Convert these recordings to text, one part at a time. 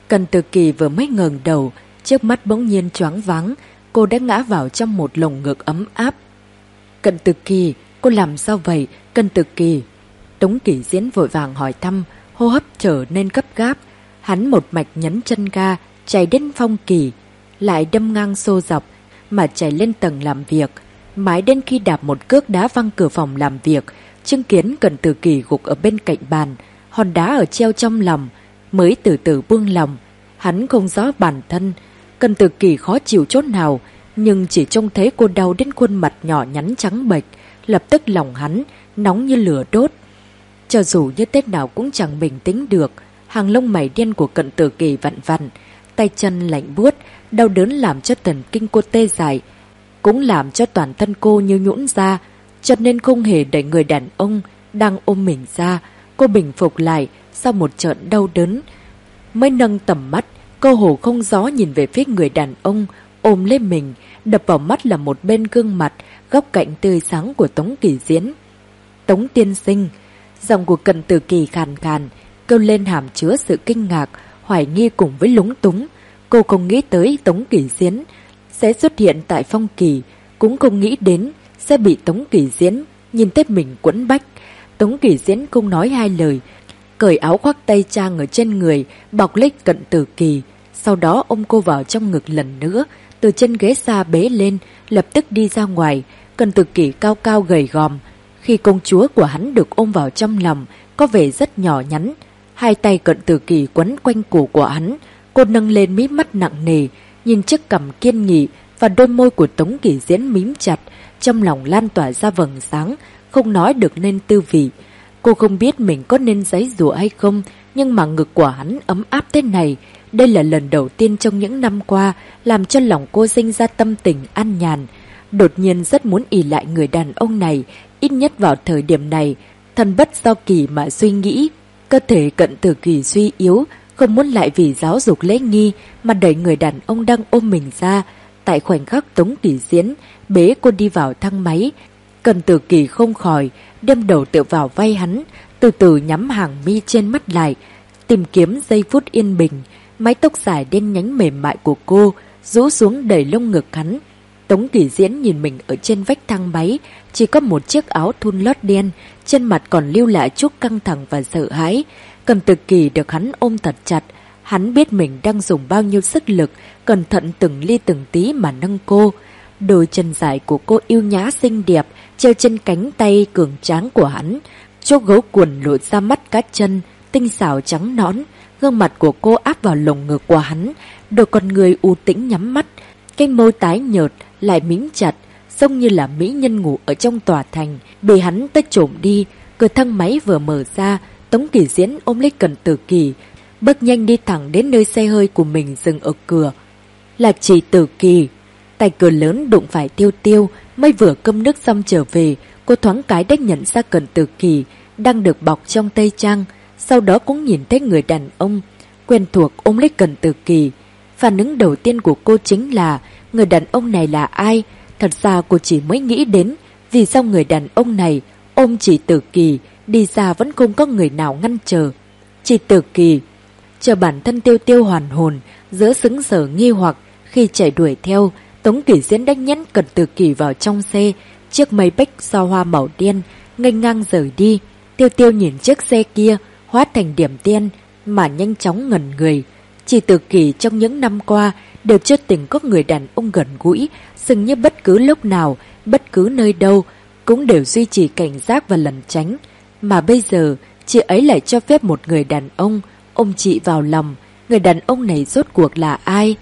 Cận Tử Kỳ vừa mới ngẩng đầu, trước mắt bỗng nhiên choáng váng, cô đã ngã vào trong một lồng ngực ấm áp. Cận Tử Kỳ, cô làm sao vậy? Cận Tử Kỳ. Tống Kỷ Diễn vội vàng hỏi thăm, hô hấp trở nên gấp gáp. Hắn một mạch nhấn chân ga, chạy đến Phong Kỳ, lại đâm ngang xô dọc, mà chạy lên tầng làm việc. Mãi đến khi đạp một cước đá văng cửa phòng làm việc, chứng kiến Cận Tử Kỳ gục ở bên cạnh bàn, hòn đá ở treo trong lòng, mới từ từ buông lòng. Hắn không rõ bản thân, Cận Tử Kỳ khó chịu chốt nào, nhưng chỉ trông thấy cô đau đến khuôn mặt nhỏ nhắn trắng bệch, lập tức lòng hắn nóng như lửa đốt. Cho dù như thế nào cũng chẳng bình tĩnh được, hàng lông mày đen của Cận Tử Kỳ vặn vặn, tay chân lạnh buốt, đau đớn làm cho thần kinh cô tê dại, cũng làm cho toàn thân cô như nhũn ra, cho nên không hề đẩy người đàn ông đang ôm mình ra. Cô bình phục lại sau một trận đau đớn, mới nâng tầm mắt, cô hồ không gió nhìn về phía người đàn ông ôm lấy mình. Đập vào mắt là một bên gương mặt, góc cạnh tươi sáng của Tống Kỷ Diễn. Tống tiên sinh, giọng của Cận Tử Kỳ khàn khàn, kêu lên hàm chứa sự kinh ngạc, hoài nghi cùng với lúng túng. Cô không nghĩ tới Tống Kỷ Diễn sẽ xuất hiện tại Phong Kỳ, cũng không nghĩ đến sẽ bị Tống Kỷ Diễn nhìn thấy mình quẫn bách. Tống Kỷ Diễn không nói hai lời, cởi áo khoác tây trang ở trên người, bọc lấy Cận Tử Kỳ, sau đó ôm cô vào trong ngực lần nữa, từ trên ghế xa bế lên, lập tức đi ra ngoài. Cận Tử Kỳ cao cao gầy gòm, khi công chúa của hắn được ôm vào trong lòng, có vẻ rất nhỏ nhắn. Hai tay Cận Tử Kỳ quấn quanh cổ của hắn, cô nâng lên mí mắt nặng nề, nhìn chiếc cằm kiên nghị và đôi môi của Tống Kỷ Diễn mím chặt, trong lòng lan tỏa ra vầng sáng, không nói được nên tư vị. Cô không biết mình có nên giãy giụa hay không, nhưng mà ngực của hắn ấm áp thế này, đây là lần đầu tiên trong những năm qua làm cho lòng cô sinh ra tâm tình an nhàn. Đột nhiên rất muốn ỷ lại người đàn ông này, ít nhất vào thời điểm này, thân bất do kỳ mà suy nghĩ. Cơ thể Cận Tử Kỳ suy yếu, không muốn lại vì giáo dục lễ nghi mà đẩy người đàn ông đang ôm mình ra. Tại khoảnh khắc Tống Kỷ Diễn bế cô đi vào thang máy, Cận Tử Kỳ không khỏi đem đầu tựa vào vai hắn, từ từ nhắm hàng mi trên mắt lại, tìm kiếm giây phút yên bình. Mái tóc dài đen nhánh mềm mại của cô rũ xuống đầy lông ngực hắn. Tống Kỷ Diễn nhìn mình ở trên vách thang máy, chỉ có một chiếc áo thun lót đen, trên mặt còn lưu lại chút căng thẳng và sợ hãi. Cận Tử Kỳ được hắn ôm thật chặt, hắn biết mình đang dùng bao nhiêu sức lực, cẩn thận từng ly từng tí mà nâng cô. Đôi chân dài của cô yêu nhã xinh đẹp treo trên cánh tay cường tráng của hắn, chỗ gấu quần lộ ra mắt cá chân tinh xảo trắng nõn. Gương mặt của cô áp vào lồng ngực của hắn, đôi con người u tĩnh nhắm mắt, cái môi tái nhợt lại mím chặt, giống như là mỹ nhân ngủ ở trong tòa thành bị hắn tới trộm đi. Cửa thang máy vừa mở ra, Tống Kỷ Diễn ôm lấy Cận Tử Kỳ, bước nhanh đi thẳng đến nơi xe hơi của mình dừng ở cửa. Là chị Tử Kỳ. Tay cửa lớn đụng phải Tiêu Tiêu, mới vừa cơm nước xong trở về, cô thoáng cái đã nhận ra Cận Tử Kỳ đang được bọc trong tây trang. Sau đó cũng nhìn thấy người đàn ông quen thuộc ôm lấy Cận Tử Kỳ. Phản ứng đầu tiên của cô chính là người đàn ông này là ai? Thật ra cô chỉ mới nghĩ đến vì sao người đàn ông này ôm chị Tử Kỳ đi ra vẫn không có người nào ngăn trở. Chị Tử Kỳ. Chờ bản thân Tiêu Tiêu hoàn hồn, giữa sững sờ nghi hoặc khi chạy đuổi theo, Tống Kỷ Diễn đánh nhẫn Cận Tử Kỳ vào trong xe. Chiếc Maybach sao hoa màu đen nghênh ngang rời đi. Tiêu Tiêu nhìn chiếc xe kia hóa thành điểm đen mà nhanh chóng ngẩn người. Chị Tử Kỳ trong những năm qua đều chưa từng có người đàn ông gần gũi, dường như bất cứ lúc nào, bất cứ nơi đâu cũng đều duy trì cảnh giác và lẩn tránh. Mà bây giờ chị ấy lại cho phép một người đàn ông ôm chị vào lòng. Người đàn ông này rốt cuộc là ai?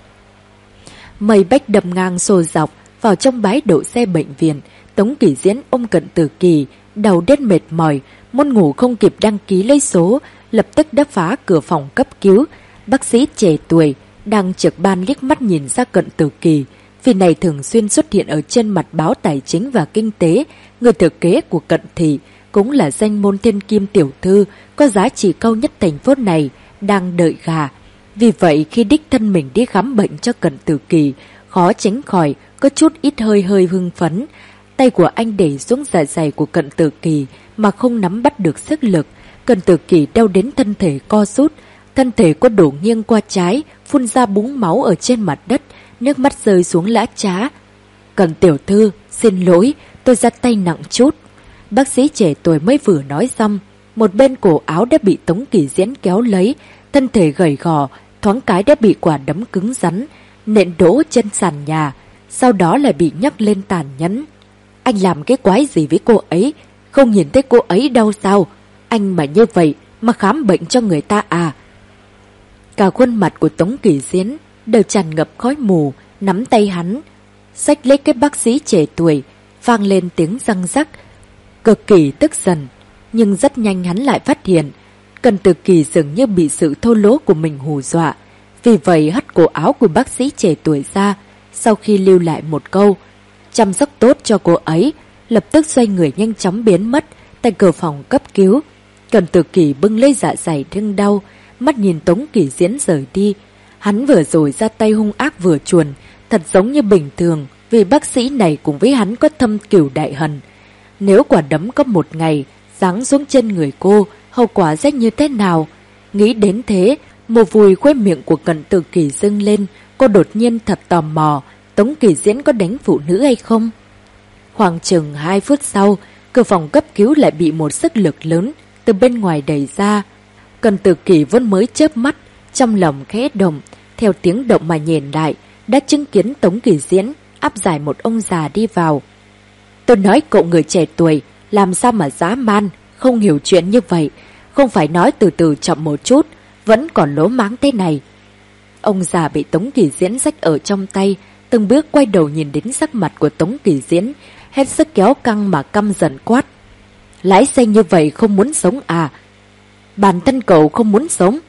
Maybach đâm ngang xô dọc vào trong bãi đậu xe bệnh viện. Tống Kỷ Diễn ôm Cận Tử Kỳ, đầu đến mệt mỏi, muốn ngủ không kịp đăng ký lấy số, lập tức đã phá cửa phòng cấp cứu. Bác sĩ trẻ tuổi đang trực ban liếc mắt nhìn ra Cận Tử Kỳ, vì này thường xuyên xuất hiện ở trên mặt báo tài chính và kinh tế. Người thừa kế của Cận thị, cũng là danh môn thiên kim tiểu thư có giá trị cao nhất thành phố này, đang đợi gà. Vì vậy khi đích thân mình đi khám bệnh cho Cận Tử Kỳ, khó tránh khỏi có chút ít hơi hưng phấn. Tay của anh để xuống dạ dày của Cận Tử Kỳ mà không nắm bắt được sức lực. Cận Tử Kỳ đau đến thân thể co rút, thân thể cô đổ nghiêng qua trái, phun ra búng máu ở trên mặt đất, nước mắt rơi xuống lã chã. Cần tiểu thư, xin lỗi, tôi ra tay nặng chút. Bác sĩ trẻ tuổi mới vừa nói xong, một bên cổ áo đã bị Tống Kỳ Diễn kéo lấy, thân thể gầy gò, thoáng cái đã bị quả đấm cứng rắn, nện đổ trên sàn nhà, sau đó lại bị nhấc lên tàn nhẫn. Anh làm cái quái gì với cô ấy? Không nhìn thấy cô ấy đâu sao? Anh mà như vậy mà khám bệnh cho người ta à? Cả khuôn mặt của Tống Kỳ Diễn đều tràn ngập khói mù, nắm tay hắn, xách lấy cái bác sĩ trẻ tuổi, vang lên tiếng răng rắc, cực kỳ tức giận. Nhưng rất nhanh hắn lại phát hiện, Cần Tử Kỳ dường như bị sự thô lỗ của mình hù dọa, vì vậy hất cổ áo của bác sĩ trẻ tuổi ra, sau khi lưu lại một câu, chăm sóc tốt cho cô ấy, lập tức xoay người nhanh chóng biến mất tại cửa phòng cấp cứu. Cần Tử Kỳ bưng lấy dạ dày thương đau, mắt nhìn Tống Kỳ Diễn rời đi. Hắn vừa rồi ra tay hung ác vừa chuồn, thật giống như bình thường, vì bác sĩ này cùng với hắn có thâm cửu đại hận. Nếu quả đấm có một ngày giáng xuống chân người cô, hậu quả sẽ như thế nào? Nghĩ đến thế, một vùi khóe miệng của Cần Tử Kỳ dâng lên, cô đột nhiên thật tò mò, Tống Kỳ Diễn có đánh phụ nữ hay không? Khoảng chừng 2 phút sau, cửa phòng cấp cứu lại bị một sức lực lớn từ bên ngoài đẩy ra. Cần Tử Kỳ vốn mới chớp mắt, trong lòng khẽ động, theo tiếng động mà nhìn lại, đã chứng kiến Tống Kỳ Diễn áp giải một ông già đi vào. Tôi nói cậu người trẻ tuổi, làm sao mà dã man, không hiểu chuyện như vậy, không phải nói từ từ chậm một chút, vẫn còn lố máng thế này. Ông già bị Tống Kỳ Diễn xách ở trong tay, từng bước quay đầu nhìn đến sắc mặt của Tống Kỳ Diễn, hết sức kéo căng mà căm giận quát. Lái xe như vậy không muốn sống à? Bản thân cậu không muốn sống,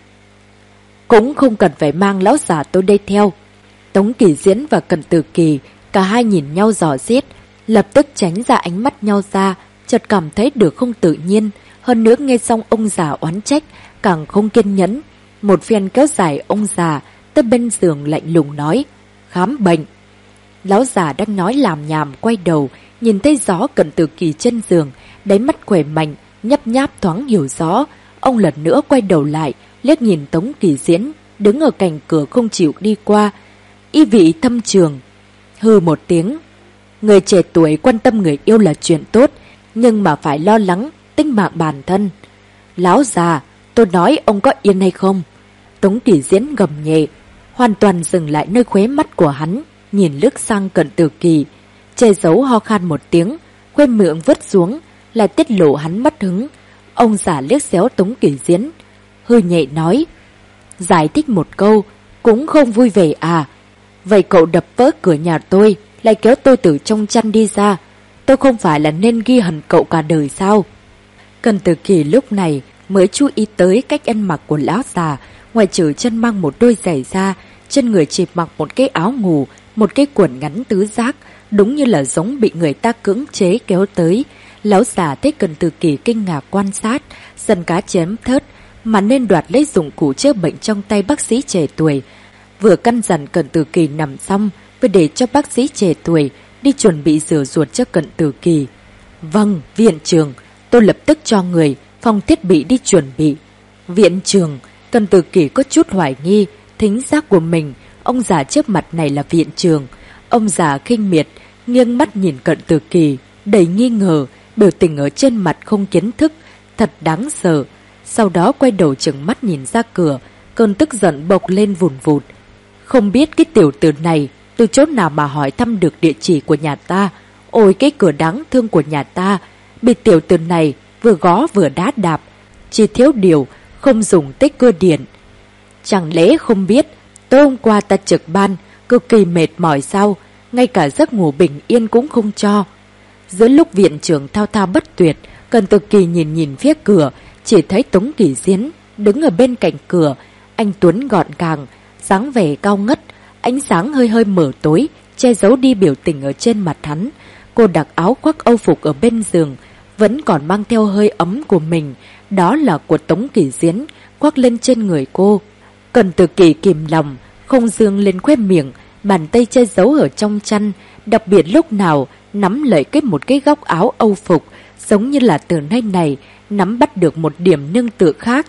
cũng không cần phải mang lão già tôi đây theo. Tống Kỳ Diễn và Cần Tử Kỳ, cả hai nhìn nhau dò xét, lập tức tránh ra ánh mắt nhau ra, chợt cảm thấy được không tự nhiên. Hơn nữa nghe xong ông già oán trách, càng không kiên nhẫn. Một phen kéo dài ông già tới bên giường lạnh lùng nói, khám bệnh. Lão già đang nói làm nhảm quay đầu, nhìn thấy rõ Cần Tử Kỳ trên giường, đáy mắt khỏe mạnh, nhấp nháp thoáng hiểu rõ. Ông lần nữa quay đầu lại, liếc nhìn Tống Kỳ Diễn, đứng ở cạnh cửa không chịu đi qua. Ý vị thâm trường, hừ một tiếng. Người trẻ tuổi quan tâm người yêu là chuyện tốt, nhưng mà phải lo lắng tính mạng bản thân. Lão già, tôi nói ông có yên hay không? Tống Kỳ Diễn gầm nhẹ, hoàn toàn dừng lại nơi khóe mắt của hắn, nhìn lướt sang Cận Tử Kỳ, che giấu ho khan một tiếng, khóe miệng vứt xuống, lại tiết lộ hắn mất hứng. Ông già liếc xéo Tống Kỳ Diễn, hư nhẹ nói, giải thích một câu, cũng không vui vẻ à? Vậy cậu đập vỡ cửa nhà tôi, lại kéo tôi từ trong chăn đi ra, tôi không phải là nên ghi hận cậu cả đời sao? Cần Tử Kỳ lúc này mới chú ý tới cách ăn mặc của lão già, ngoài trừ chân mang một đôi giày da, trên người chỉ mặc một cái áo ngủ, một cái quần ngắn tứ giác, đúng như là giống bị người ta cưỡng chế kéo tới. Lão già thấy Cần Tử Kỳ kinh ngạc quan sát, dần cá chém thớt, mà nên đoạt lấy dụng cụ chữa bệnh trong tay bác sĩ trẻ tuổi. Vừa căn dặn Cần Tử Kỳ nằm xong, vừa để cho bác sĩ trẻ tuổi đi chuẩn bị rửa ruột cho Cận Tử Kỳ. Vâng, viện trưởng, tôi lập tức cho người phòng thiết bị đi chuẩn bị. Viện trưởng, Cận Tử Kỳ có chút hoài nghi thính giác của mình, ông già trước mặt này là viện trưởng. Ông già khinh miệt, nghiêng mắt nhìn Cận Tử Kỳ, đầy nghi ngờ, biểu tình ở trên mặt không kiến thức, thật đáng sợ. Sau đó quay đầu trừng mắt nhìn ra cửa, cơn tức giận bộc lên vùn vụt. Không biết cái tiểu tử này từ chỗ nào mà hỏi thăm được địa chỉ của nhà ta. Ôi cái cửa đáng thương của nhà ta, bị tiểu tử này vừa gõ vừa đá đạp, chỉ thiếu điều không dùng tới cơ điện. Chẳng lẽ không biết tối hôm qua ta trực ban cực kỳ mệt mỏi sao, ngay cả giấc ngủ bình yên cũng không cho. Giữa lúc viện trưởng thao thao bất tuyệt, Cận Tử Kỳ nhìn nhìn phía cửa, chỉ thấy Tống Kỳ Diễn đứng ở bên cạnh cửa. Anh tuấn gọn gàng, dáng vẻ cao ngất, ánh sáng hơi hơi mở tối, che giấu đi biểu tình ở trên mặt hắn. Cô đặt áo khoác âu phục ở bên giường, vẫn còn mang theo hơi ấm của mình, đó là của Tống Kỳ Diễn, khoác lên trên người cô. Cận Tử Kỳ kìm lòng, không dương lên khóe miệng, bàn tay che giấu ở trong chăn, đặc biệt lúc nào nắm lấy một cái góc áo âu phục, giống như là từ nơi này nắm bắt được một điểm nương tựa khác.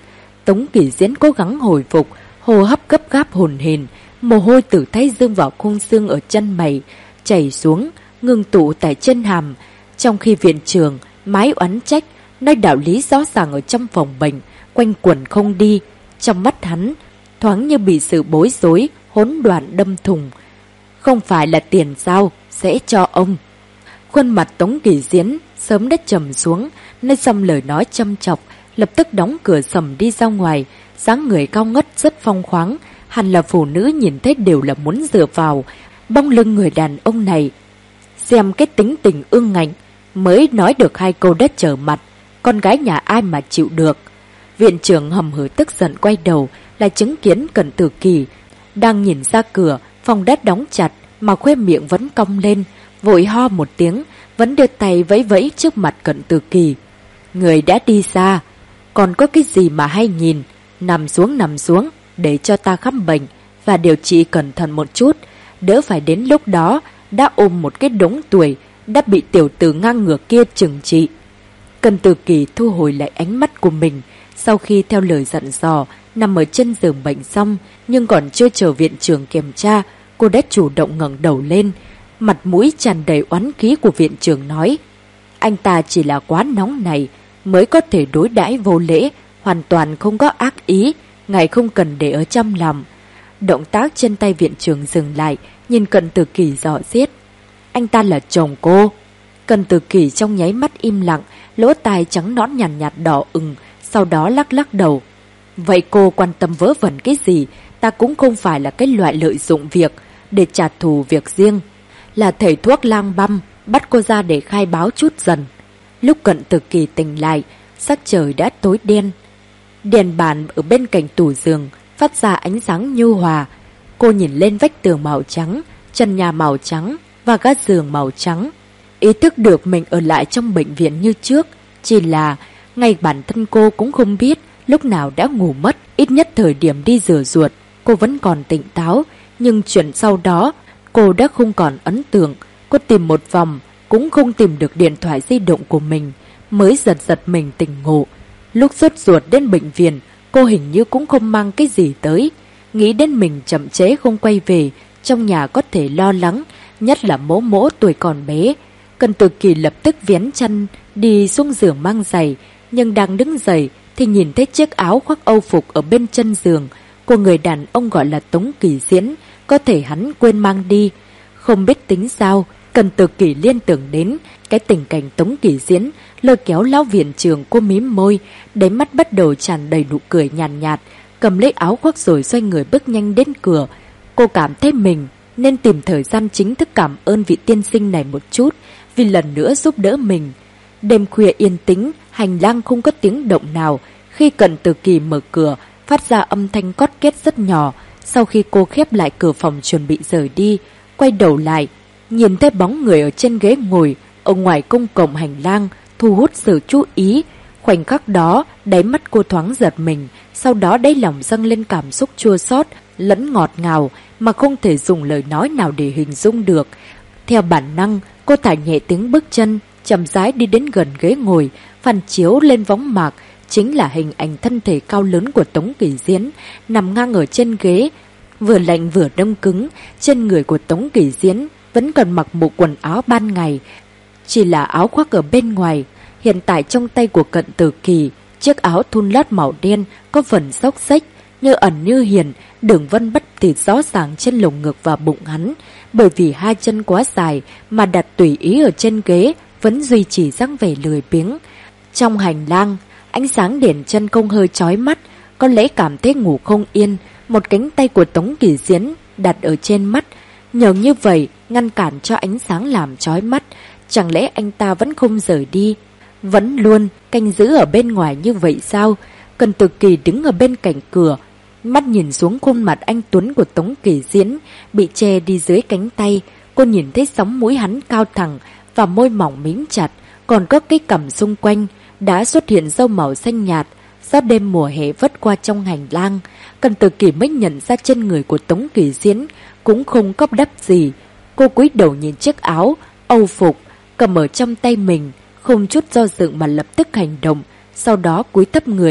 Tống Kỳ Diễn cố gắng hồi phục, hô hấp gấp gáp hồn hển, mồ hôi từ thái dương vào khung xương ở chân mày chảy xuống, ngưng tụ tại chân hàm. Trong khi viện trưởng mái oán trách, nói đạo lý rõ ràng ở trong phòng bệnh, quanh quẩn không đi, trong mắt hắn thoáng như bị sự bối rối, hỗn loạn đâm thủng. Không phải là tiền sao, sẽ cho ông. Khuôn mặt Tống Kỳ Diễn sớm đã trầm xuống, nói xong lời nói châm chọc, lập tức đóng cửa sầm đi ra ngoài, dáng người cao ngất rất phong khoáng, hẳn là phụ nữ nhìn thấy đều là muốn dựa vào. Bóng lưng người đàn ông này, xem cái tính tình ương ngạnh, mới nói được 2 câu đất trở mặt, con gái nhà ai mà chịu được. Viện trưởng hầm hở tức giận quay đầu, lại chứng kiến Cận Tử Kỳ đang nhìn ra cửa, phòng đất đóng chặt mà khóe miệng vẫn cong lên, vội ho một tiếng, vẫn đưa tay vẫy vẫy trước mặt Cận Tử Kỳ. Người đã đi xa, còn có cái gì mà hay nhìn, nằm xuống, để cho ta khám bệnh và điều trị cẩn thận một chút, đỡ phải đến lúc đó đã ôm một cái đống tuổi, đã bị tiểu tử ngang ngược kia trừng trị. Cận Tử Kỳ thu hồi lại ánh mắt của mình, sau khi theo lời dặn dò, nằm ở trên giường bệnh xong, nhưng còn chưa chờ viện trưởng kiểm tra, cô đã chủ động ngẩng đầu lên, mặt mũi tràn đầy oán khí của viện trưởng nói: anh ta chỉ là quá nóng này, mới có thể đối đãi vô lễ, hoàn toàn không có ác ý, ngài không cần để ở trong lòng. Động tác trên tay viện trưởng dừng lại, nhìn Cận Tử Kỳ dò xét: anh ta là chồng cô. Cận Tử Kỳ trong nháy mắt im lặng, lỗ tai trắng nõn nhàn nhạt đỏ ửng, sau đó lắc lắc đầu. Vậy cô quan tâm vớ vẩn cái gì, ta cũng không phải là cái loại lợi dụng việc để trả thù việc riêng. Là thầy thuốc lang băm, bắt cô ra để khai báo chút dần. Lúc Cận Tử Kỳ tỉnh lại, sắc trời đã tối đen. Đèn bàn ở bên cạnh tủ giường phát ra ánh sáng nhu hòa. Cô nhìn lên vách tường màu trắng, trần nhà màu trắng và gác giường màu trắng. Ý thức được mình ở lại trong bệnh viện như trước, chỉ là ngay bản thân cô cũng không biết lúc nào đã ngủ mất. Ít nhất thời điểm đi rửa ruột, cô vẫn còn tỉnh táo, nhưng chuyện sau đó cô đã không còn ấn tượng. Cô tìm một vòng cũng không tìm được điện thoại di động của mình, mới giật mình tỉnh ngộ. Lúc sốt ruột đến bệnh viện, cô hình như cũng không mang cái gì tới. Nghĩ đến mình chậm chế không quay về, trong nhà có thể lo lắng, nhất là mỗ mỗ tuổi còn bé. Cận Tử Kỳ lập tức vén chân đi xuống giường mang giày, nhưng đang đứng dậy thì nhìn thấy chiếc áo khoác âu phục ở bên chân giường của người đàn ông gọi là Tống Kỳ Diễn, có thể hắn quên mang đi. Không biết tính sao, Cận Tử Kỳ liên tưởng đến cái tình cảnh Tống Kỳ Diễn lôi kéo lão viện trưởng. Cô mím môi, đáy mắt bắt đầu tràn đầy nụ cười nhàn nhạt, cầm lấy áo khoác rồi xoay người bước nhanh đến cửa. Cô cảm thấy mình nên tìm thời gian chính thức cảm ơn vị tiên sinh này một chút, vì lần nữa giúp đỡ mình. Đêm khuya yên tĩnh, hành lang không có tiếng động nào. Khi Cận Tử Kỳ mở cửa, phát ra âm thanh cót két rất nhỏ. Sau khi cô khép lại cửa phòng chuẩn bị rời đi, quay đầu lại, nhìn thấy bóng người ở trên ghế ngồi ở ngoài công cộng hành lang, thu hút sự chú ý. Khoảnh khắc đó, đáy mắt cô thoáng giật mình, sau đó đáy lòng dâng lên cảm xúc chua xót lẫn ngọt ngào mà không thể dùng lời nói nào để hình dung được. Theo bản năng, cô thả nhẹ tiếng bước chân, chậm rãi đi đến gần ghế ngồi, phản chiếu lên võng mạc chính là hình ảnh thân thể cao lớn của Tống Kỳ Diễn nằm ngang ở trên ghế, vừa lạnh vừa đông cứng. Trên người của Tống Kỳ Diễn vẫn còn mặc bộ quần áo ban ngày, chỉ là áo khoác ở bên ngoài. Hiện tại trong tay của Cận Tử Kỳ, chiếc áo thun lót màu đen có phần xốc xếch, như ẩn như hiện, đường vân bất tịt rõ ràng trên lồng ngực và bụng hắn. Bởi vì hai chân quá dài mà đặt tùy ý ở trên ghế, vẫn duy trì dáng vẻ lười biếng. Trong hành lang, ánh sáng đèn chân không hơi chói mắt, có lẽ cảm thấy ngủ không yên. Một cánh tay của Tống Kỳ Diễn đặt ở trên mắt, nhờ như vậy ngăn cản cho ánh sáng làm chói mắt. Chẳng lẽ anh ta vẫn không rời đi, vẫn luôn canh giữ ở bên ngoài như vậy sao? Cận Tử Kỳ đứng ở bên cạnh cửa, mắt nhìn xuống khuôn mặt anh tuấn của Tống Kỳ Diễn bị che đi dưới cánh tay. Cô nhìn thấy sóng mũi hắn cao thẳng và môi mỏng mím chặt, còn có cái cằm xung quanh đã xuất hiện râu màu xanh nhạt. Gió đêm mùa hè vất qua trong hành lang, Cận Tử Kỳ mới nhận ra trên người của Tống Kỳ Diễn cũng không có đắp gì. Cô cúi đầu nhìn chiếc áo âu phục cầm ở trong tay mình, không chút do dự mà lập tức hành động. Sau đó cúi thấp người,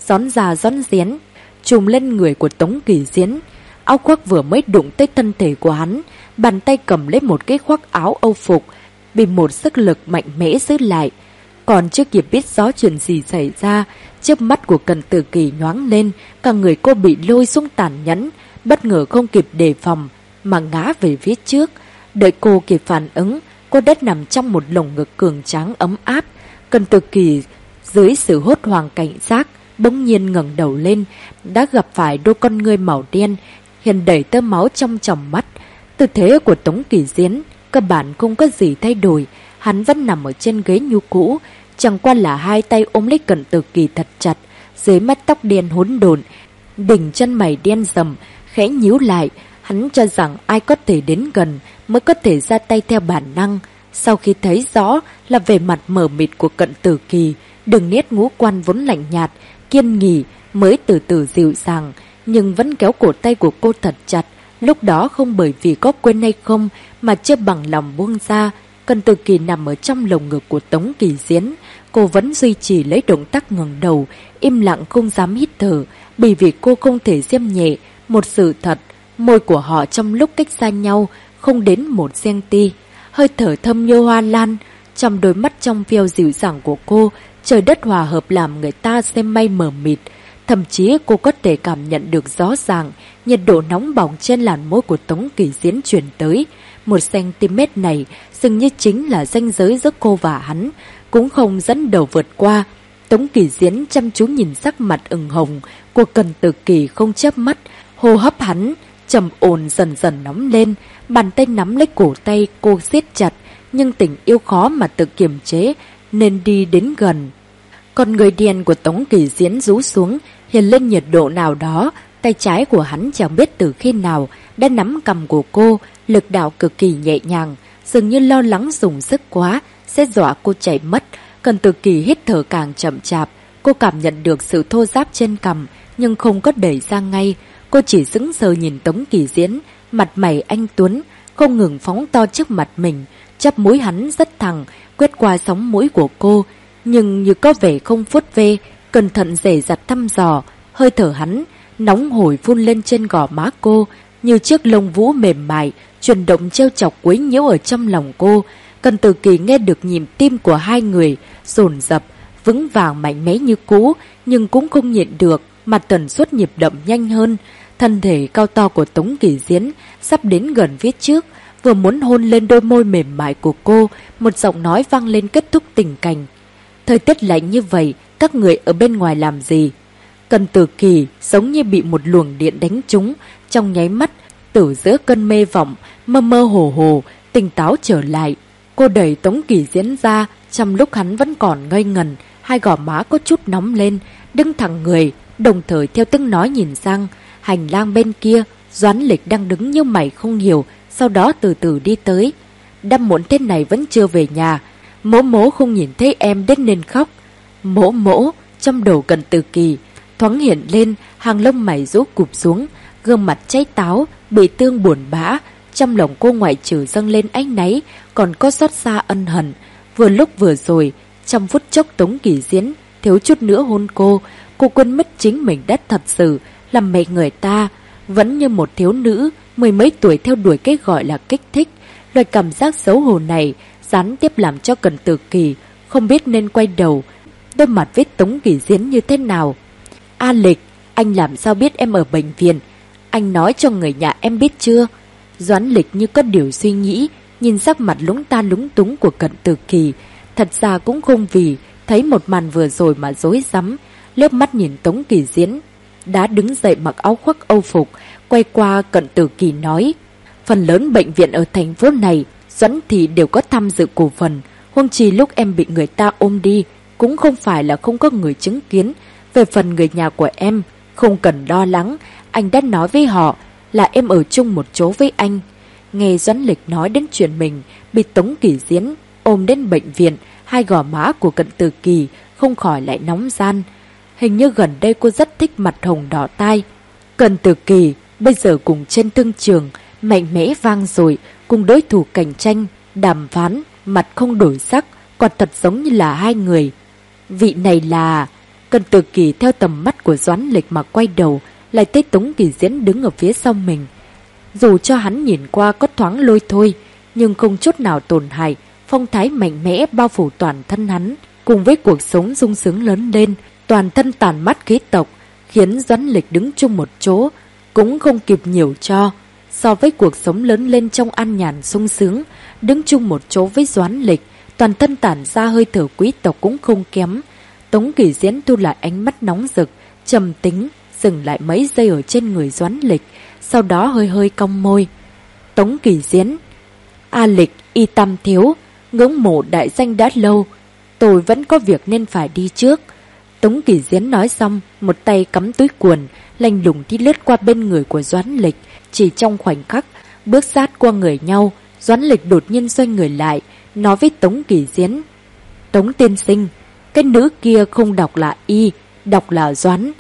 rón ra rón rén, trùm lên người của Tống Kỳ Diễn. Áo khoác vừa mới đụng tới thân thể của hắn, bàn tay cầm lấy một cái khoác áo âu phục, bị một sức lực mạnh mẽ giữ lại. Còn chưa kịp biết rõ chuyện gì xảy ra, trước mắt của Cận Tử Kỳ nhoáng lên, cả người cô bị lôi xuống tàn nhẫn, bất ngờ không kịp đề phòng mà ngã về phía trước. Đợi cô kịp phản ứng, cô đã nằm trong một lồng ngực cường tráng ấm áp. Cận Tử Kỳ dưới sự hốt hoảng cảnh giác, bỗng nhiên ngẩng đầu lên, đã gặp phải đôi con ngươi màu đen, hiện đầy tơ máu trong tròng mắt. Tư thế của Tống Kỳ Diễn cơ bản không có gì thay đổi, hắn vẫn nằm ở trên ghế như cũ, chẳng qua là hai tay ôm lấy Cận Tử Kỳ thật chặt, dưới mái tóc đen hỗn độn, đỉnh chân mày đen rầm, khẽ nhíu lại. Hắn cho rằng ai có thể đến gần mới có thể ra tay theo bản năng. Sau khi thấy rõ là vẻ mặt mờ mịt của Cận Tử Kỳ, đường nét ngũ quan vốn lạnh nhạt, kiên nghỉ, mới từ từ dịu dàng, nhưng vẫn kéo cổ tay của cô thật chặt. Lúc đó không bởi vì có quên hay không mà chưa bằng lòng buông ra. Cận Tử Kỳ nằm ở trong lồng ngực của Tống Kỳ Diễn, cô vẫn duy trì lấy động tác ngẩng đầu, im lặng không dám hít thở, bởi vì cô không thể xem nhẹ một sự thật. Môi của họ trong lúc cách xa nhau không đến 1 cm, hơi thở thơm như hoa lan. Trong đôi mắt trong veo dịu dàng của cô, trời đất hòa hợp làm người ta xem mây mờ mịt. Thậm chí cô có thể cảm nhận được rõ ràng nhiệt độ nóng bỏng trên làn môi của Tống Kỳ Diễn truyền tới. 1 cm này dường như chính là ranh giới giữa cô và hắn, cũng không dẫn đầu vượt qua. Tống Kỳ Diễn chăm chú nhìn sắc mặt ửng hồng của Cận Tử Kỳ không chớp mắt, hô hấp hắn trầm ổn dần dần nóng lên, bàn tay nắm lấy cổ tay cô siết chặt, nhưng tình yêu khó mà tự kiềm chế nên đi đến gần. Con người đen của Tống Kỳ Diễn rũ xuống, hiện lên nhiệt độ nào đó. Tay trái của hắn chẳng biết từ khi nào đã nắm cằm của cô, lực đạo cực kỳ nhẹ nhàng, dường như lo lắng dùng sức quá sẽ dọa cô chạy mất. Cận Tử Kỳ hít thở càng chậm chạp, cô cảm nhận được sự thô ráp trên cằm nhưng không có đẩy ra ngay. Cô chỉ sững sờ nhìn Tống Kỳ Diễn, mặt mày anh tuấn không ngừng phóng to trước mặt mình, chắp mũi hắn rất thẳng, quét qua sóng mũi của cô, nhưng như có vẻ không vuốt ve, cẩn thận dè dặt thăm dò. Hơi thở hắn nóng hổi phun lên trên gò má cô, như chiếc lông vũ mềm mại chuyển động trêu chọc quấy nhiễu ở trong lòng cô. Cận Tử Kỳ nghe được nhịp tim của hai người dồn dập, vững vàng mạnh mẽ như cũ, nhưng cũng không nhịn được mà tần suất nhịp đập nhanh hơn. Thân thể cao to của Tống Kỳ Diễn sắp đến gần phía trước, vừa muốn hôn lên đôi môi mềm mại của cô, một giọng nói vang lên kết thúc tình cảnh. Thời tiết lạnh như vậy, các người ở bên ngoài làm gì? Cận Tử Kỳ giống như bị một luồng điện đánh trúng, trong nháy mắt, từ giữa cơn mê vọng, mơ mơ hồ hồ, tỉnh táo trở lại. Cô đẩy Tống Kỳ Diễn ra, trong lúc hắn vẫn còn ngây ngần, hai gò má có chút nóng lên, đứng thẳng người, đồng thời theo tiếng nói nhìn sang. Hành lang bên kia, Doãn Lịch đang đứng như mày không hiểu, sau đó từ từ đi tới. Đã muộn thế này vẫn chưa về nhà, mỗ mỗ không nhìn thấy em đến nên khóc. Mỗ mỗ, trong đầu Cận Tử Kỳ thoáng hiện lên hàng lông mày rũ cụp xuống, gương mặt cháy táo, bị thương buồn bã. Trong lòng cô ngoại trừ dâng lên áy náy, còn có xót xa ân hận. Vừa lúc vừa rồi, trong phút chốc Tống Kỳ Diễn thiếu chút nữa hôn cô quên mất chính mình đã thật sự làm mẹ người ta, vẫn như một thiếu nữ mười mấy tuổi theo đuổi cái gọi là kích thích. Loại cảm giác xấu hổ này gián tiếp làm cho Cận Tử Kỳ không biết nên quay đầu đôi mặt với Tống Kỳ Diễn như thế nào. A Lịch, anh làm sao biết em ở bệnh viện? Anh nói cho người nhà em biết chưa? Doãn Lịch như có điều suy nghĩ, nhìn sắc mặt lúng ta lúng túng của Cận Tử Kỳ. Thật ra cũng không vì thấy một màn vừa rồi mà rối rắm, liếc mắt nhìn Tống Kỳ Diễn đã đứng dậy mặc áo khoác âu phục, quay qua Cận Tử Kỳ nói: phần lớn bệnh viện ở thành phố này Doãn thị đều có tham dự cổ phần, huống chi lúc em bị người ta ôm đi cũng không phải là không có người chứng kiến. Về phần người nhà của em, không cần lo lắng, anh đã nói với họ là em ở chung một chỗ với anh. Nghe Doãn Lịch nói đến chuyện mình bị Tống Kỳ Diễn ôm đến bệnh viện, hai gò má của Cận Tử Kỳ không khỏi lại nóng gian. Hình như gần đây cô rất thích mặt hồng đỏ tai. Cận Tử Kỳ bây giờ cùng trên thương trường mạnh mẽ vang dội, cùng đối thủ cạnh tranh đàm phán, mặt không đổi sắc, quả thật giống như là hai người. Vị này là... Cận Tử Kỳ theo tầm mắt của Doãn Lịch mà quay đầu, lại thấy Tống Kỳ Diễn đứng ở phía sau mình. Dù cho hắn nhìn qua có thoáng lôi thôi, nhưng không chút nào tổn hại, phong thái mạnh mẽ bao phủ toàn thân hắn, cùng với cuộc sống sung sướng lớn lên, toàn thân tàn mát khí tộc, khiến Doãn Lịch đứng chung một chỗ, cũng không kịp nhiều cho. So với cuộc sống lớn lên trong an nhàn sung sướng, đứng chung một chỗ với Doãn Lịch, toàn thân tản ra hơi thở quý tộc cũng không kém. Tống Kỳ Diễn thu lại ánh mắt nóng rực, trầm tính, dừng lại mấy giây ở trên người Doãn Lịch, sau đó hơi hơi cong môi. Tống Kỳ Diễn: A Lịch, Y Tam thiếu, ngưỡng mộ đại danh đã lâu, tôi vẫn có việc nên phải đi trước. Tống Kỳ Diễn nói xong, một tay cắm túi quần, lạnh lùng đi lướt qua bên người của Doãn Lịch. Chỉ trong khoảnh khắc, bước sát qua người nhau, Doãn Lịch đột nhiên xoay người lại, nói với Tống Kỳ Diễn: Tống tiên sinh, cái nữ kia không đọc là Y, đọc là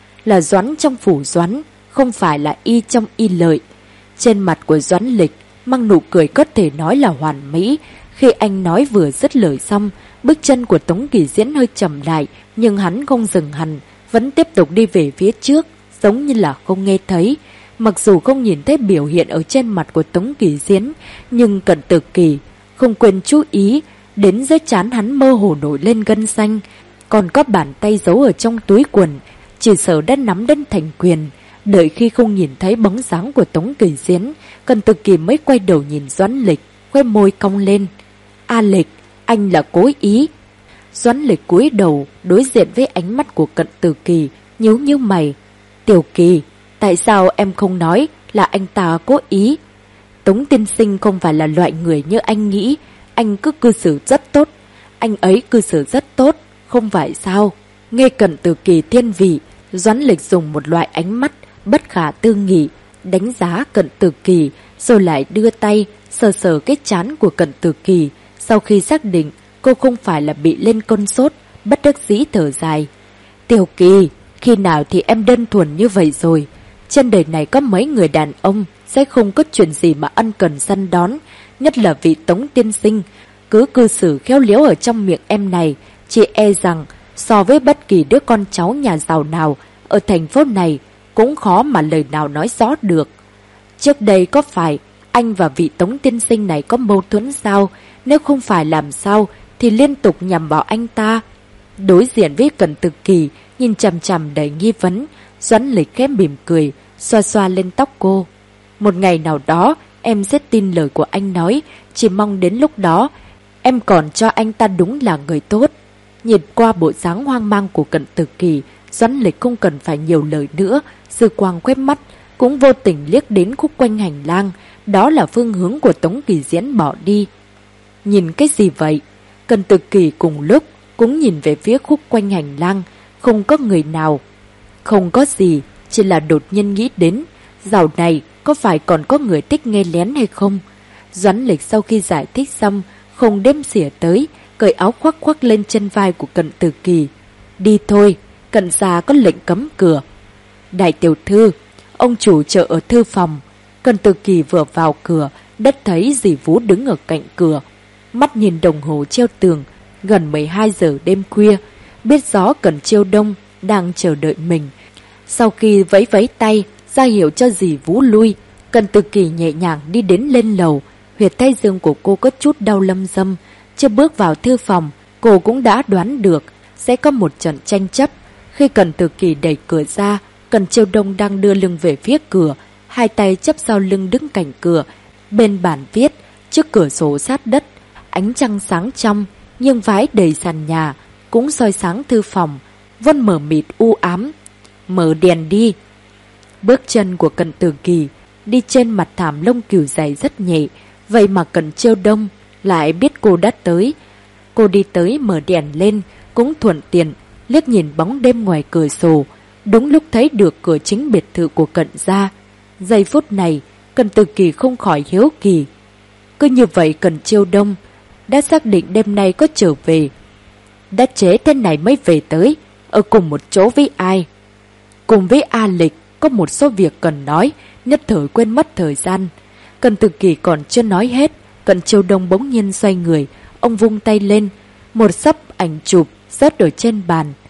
Doãn trong phủ Doãn, không phải là Y trong Y Lợi. Trên mặt của Doãn Lịch mang nụ cười có thể nói là hoàn mỹ. Khi anh nói vừa dứt lời xong, bước chân của Tống Kỳ Diễn hơi chậm lại, nhưng hắn không dừng hẳn, vẫn tiếp tục đi về phía trước, giống như là không nghe thấy. Mặc dù không nhìn thấy biểu hiện ở trên mặt của Tống Kỳ Diễn, nhưng Cận Tử Kỳ không quên chú ý đến dưới trán hắn mơ hồ nổi lên gân xanh, còn có bàn tay giấu ở trong túi quần, chỉ sợ đã nắm đến thành quyền. Đợi khi không nhìn thấy bóng dáng của Tống Kỳ Diễn, Cận Tử Kỳ mới quay đầu nhìn Doãn Lịch, khóe môi cong lên. A Lịch, anh là cố ý. Doãn Lịch cúi đầu đối diện với ánh mắt của Cận Tử Kỳ, nhíu nhíu mày. Tiểu Kỳ, tại sao em không nói là anh ta cố ý? Tống tiên sinh không phải là loại người như anh nghĩ, anh cứ cư xử rất tốt. Anh ấy cư xử rất tốt, không phải sao? Nghe Cận Tử Kỳ thiên vị, Doãn Lịch dùng một loại ánh mắt bất khả tư nghị đánh giá Cận Tử Kỳ, rồi lại đưa tay sờ sờ cái trán của Cận Tử Kỳ. Sau khi xác định cô không phải là bị lên cơn sốt, bất đắc dĩ thở dài. Tiểu Kỳ, khi nào thì em đơn thuần như vậy rồi? Trên đời này có mấy người đàn ông sẽ không có chuyện gì mà ân cần săn đón, nhất là vị Tống tiên sinh. Cứ cư xử khéo léo ở trong miệng em này, chị e rằng so với bất kỳ đứa con cháu nhà giàu nào ở thành phố này cũng khó mà lời nào nói rõ được. Trước đây có phải anh và vị Tống tiên sinh này có mâu thuẫn sao? Nếu không phải làm sao thì liên tục nhằm vào anh ta. Đối diện với Cận Tử Kỳ nhìn chằm chằm đầy nghi vấn, Doãn Lịch khẽ mỉm cười, xoa xoa lên tóc cô. Một ngày nào đó em sẽ tin lời của anh nói, chỉ mong đến lúc đó em còn cho anh ta đúng là người tốt. Nhìn qua bộ dáng hoang mang của Cận Tử Kỳ, Doãn Lịch không cần phải nhiều lời nữa, dư quang quét mắt cũng vô tình liếc đến khúc quanh hành lang, đó là phương hướng của Tống Kỳ Diễn bỏ đi. Nhìn cái gì vậy? Cận Tử Kỳ cùng lúc cũng nhìn về phía khúc quanh hành lang, không có người nào. Không có gì, chỉ là đột nhiên nghĩ đến, dạo này có phải còn có người thích nghe lén hay không? Doãn Lịch sau khi giải thích xong, không đếm xỉa tới, cởi áo khoác khoác lên chân vai của Cận Tử Kỳ. Đi thôi, Cận gia có lệnh cấm cửa. Đại tiểu thư, ông chủ chờ ở thư phòng. Cận Tử Kỳ vừa vào cửa, đất thấy dì Vú đứng ở cạnh cửa. Mắt nhìn đồng hồ treo tường, gần 12 giờ đêm khuya, biết rõ Cận Chiêu Đông đang chờ đợi mình. Sau khi vẫy vẫy tay, ra hiệu cho dì Vú lui, Cận Tử Kỳ nhẹ nhàng đi đến lên lầu. Huyệt thái dương của cô có chút đau lâm dâm. Chưa bước vào thư phòng, cô cũng đã đoán được sẽ có một trận tranh chấp. Khi Cận Tử Kỳ đẩy cửa ra, Cận Chiêu Đông đang đưa lưng về phía cửa, hai tay chắp sau lưng đứng cạnh cửa. Bên bàn viết, trước cửa sổ sát đất, ánh trăng sáng trong, nghiêng vái đầy sàn nhà, cũng soi sáng thư phòng, vân mờ mịt u ám. Mở đèn đi. Bước chân của Cận Tử Kỳ đi trên mặt thảm lông cừu dày rất nhẹ, vậy mà Cận Chiêu Đông lại biết cô đã tới. Cô đi tới mở đèn lên, cũng thuận tiện liếc nhìn bóng đêm ngoài cửa sổ, đúng lúc thấy được cửa chính biệt thự của Cận gia. Giây phút này, Cận Tử Kỳ không khỏi hiếu kỳ. Cứ như vậy Cận Chiêu Đông đã xác định đêm nay có trở về. Đã chế thế này mới về tới, ở cùng một chỗ với ai? Cùng với A Lịch, có một số việc cần nói, nhất thời quên mất thời gian. Cận Tử Kỳ còn chưa nói hết, Cận Chiêu Đông bỗng nhiên xoay người, ông vung tay lên, một xấp ảnh chụp rớt ở trên bàn.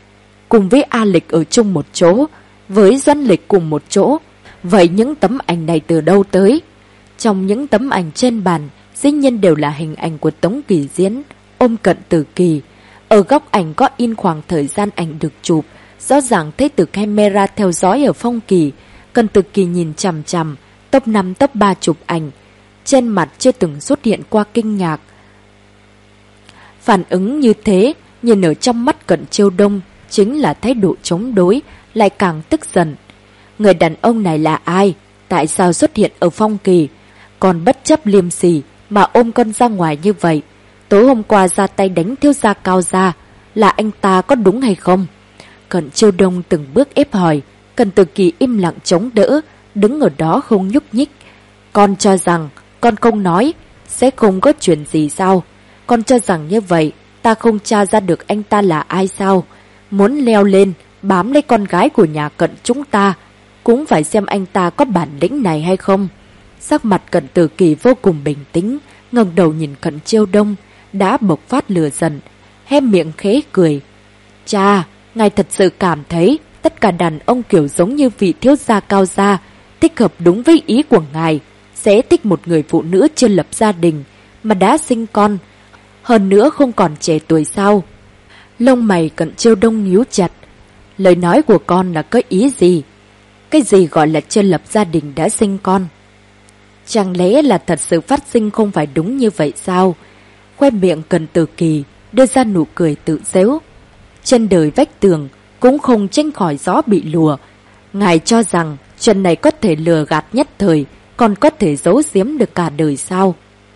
cùng với A Lịch ở chung một chỗ, với Doãn Lịch cùng một chỗ. Vậy những tấm ảnh này từ đâu tới? Trong những tấm ảnh trên bàn, dĩ nhiên đều là hình ảnh của Tống Kỳ Diễn ôm Cận Tử Kỳ. Ở góc ảnh có in khoảng thời gian ảnh được chụp, rõ ràng thấy từ camera theo dõi ở Phong Kỳ. Cận Tử Kỳ nhìn chằm chằm, top 5 top 3 chụp ảnh. Trên mặt chưa từng xuất hiện qua kinh ngạc. Phản ứng như thế, nhìn ở trong mắt Cận Chiêu Đông, chính là thái độ chống đối, lại càng tức giận. Người đàn ông này là ai? Tại sao xuất hiện ở Phong Kỳ? Còn bất chấp liêm sỉ mà ôm con ra ngoài như vậy. Tối hôm qua ra tay đánh thiếu gia Cao gia, là anh ta có đúng hay không? Cận Chiêu Đông từng bước ép hỏi. Cận Tử Kỳ im lặng chống đỡ, đứng ở đó không nhúc nhích. Con cho rằng con không nói sẽ không có chuyện gì sao? Con cho rằng như vậy ta không tra ra được anh ta là ai sao? Muốn leo lên bám lấy con gái của nhà Cận chúng ta, cũng phải xem anh ta có bản lĩnh này hay không. Sắc mặt Cận Tử Kỳ vô cùng bình tĩnh, ngẩng đầu nhìn Cận Chiêu Đông, đã bộc phát lửa giận, hé miệng khẽ cười. Cha, ngài thật sự cảm thấy tất cả đàn ông kiểu giống như vị thiếu gia Cao gia thích hợp đúng với ý của ngài, sẽ thích một người phụ nữ chưa lập gia đình mà đã sinh con, hơn nữa không còn trẻ tuổi sao? Lông mày Cận Chiêu Đông nhíu chặt. Lời nói của con là có ý gì? Cái gì gọi là chưa lập gia đình đã sinh con? Chẳng lẽ là thật sự phát sinh không phải đúng như vậy sao? Khoe miệng Cận Tử Kỳ đưa ra nụ cười tự giễu. Trên đời vách tường cũng không tránh khỏi gió bị lùa. Ngài cho rằng chuyện này có thể lừa gạt nhất thời, còn có thể giấu giếm được cả đời sao?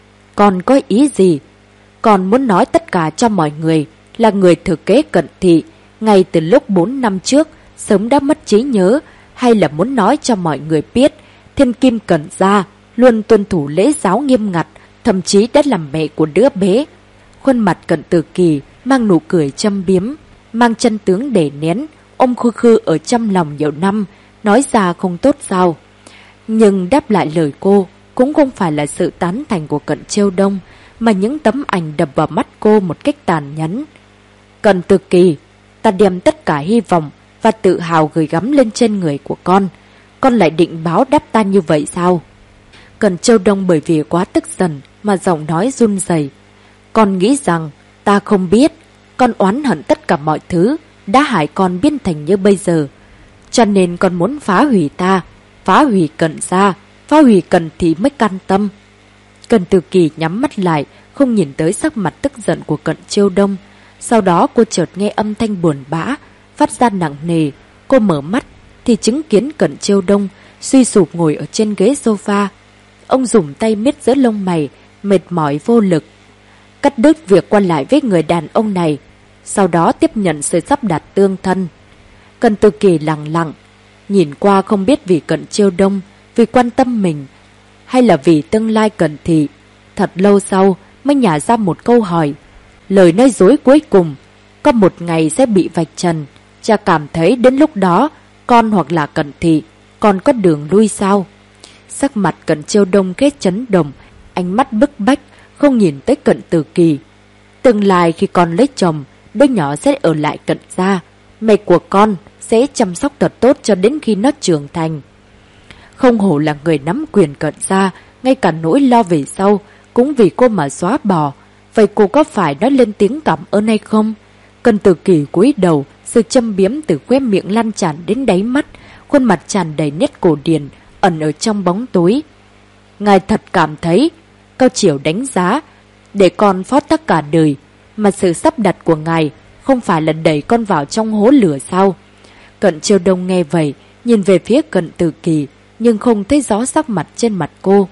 Con có ý gì? Con muốn nói tất cả cho mọi người là người thừa kế Cận thị ngay từ lúc 4 năm trước sớm đã mất trí nhớ, hay là muốn nói cho mọi người biết thiên kim Cận gia luôn tuân thủ lễ giáo nghiêm ngặt, thậm chí đã làm mẹ của đứa bé? Khuôn mặt Cận Tử Kỳ mang nụ cười châm biếm, mang chân tướng để nén, ôm khư khư ở trong lòng nhiều năm, nói ra không tốt sao? Nhưng đáp lại lời cô cũng không phải là sự tán thành của Cận Chiêu Đông, mà những tấm ảnh đập vào mắt cô một cách tàn nhẫn. Cận Tử Kỳ, ta đem tất cả hy vọng và tự hào gửi gắm lên trên người của con lại định báo đáp ta như vậy sao? Cận Chiêu Đông bởi vì quá tức giận mà giọng nói run rẩy. Con nghĩ rằng ta không biết, con oán hận tất cả mọi thứ đã hại con biến thành như bây giờ, cho nên con muốn phá hủy ta, phá hủy Cận gia, phá hủy Cận thị mới can tâm. Cận Tử Kỳ nhắm mắt lại, không nhìn tới sắc mặt tức giận của Cận Chiêu Đông. Sau đó cô chợt nghe âm thanh buồn bã phát ra nặng nề. Cô mở mắt thì chứng kiến Cận Chiêu Đông suy sụp ngồi ở trên ghế sofa. Ông dùng tay miết giữa lông mày, mệt mỏi vô lực, cắt đứt việc qua lại với người đàn ông này, sau đó tiếp nhận sự sắp đặt tương thân. Cận Tử Kỳ lặng lặng nhìn qua, không biết vì Cận Chiêu Đông, vì quan tâm mình, hay là vì tương lai Cận thị. Thật lâu sau mới nhả ra một câu hỏi. Lời nói dối cuối cùng có một ngày sẽ bị vạch trần. Cha cảm thấy đến lúc đó con hoặc là Cận thị còn có đường lui sao? Sắc mặt Cận Chiêu Đông khẽ chấn động, ánh mắt bức bách, không nhìn tới Cận Tử Kỳ. Tương lai khi con lấy chồng, đứa nhỏ sẽ ở lại Cận gia. Mẹ của con sẽ chăm sóc thật tốt cho đến khi nó trưởng thành. Không hổ là người nắm quyền Cận gia, ngay cả nỗi lo về sau cũng vì cô mà xóa bỏ. Vậy cô có phải nói lên tiếng cảm ơn hay không? Cận Tử Kỳ cúi đầu, sự châm biếm từ khóe miệng lan tràn đến đáy mắt, khuôn mặt tràn đầy nét cổ điển ẩn ở trong bóng tối. Ngài thật cảm thấy Cao Chiểu đánh giá để con phó thác cả đời, mà sự sắp đặt của ngài không phải là đẩy con vào trong hố lửa sao? Cận Chiêu Đông nghe vậy, nhìn về phía Cận Tử Kỳ, nhưng không thấy rõ sắc mặt trên mặt cô.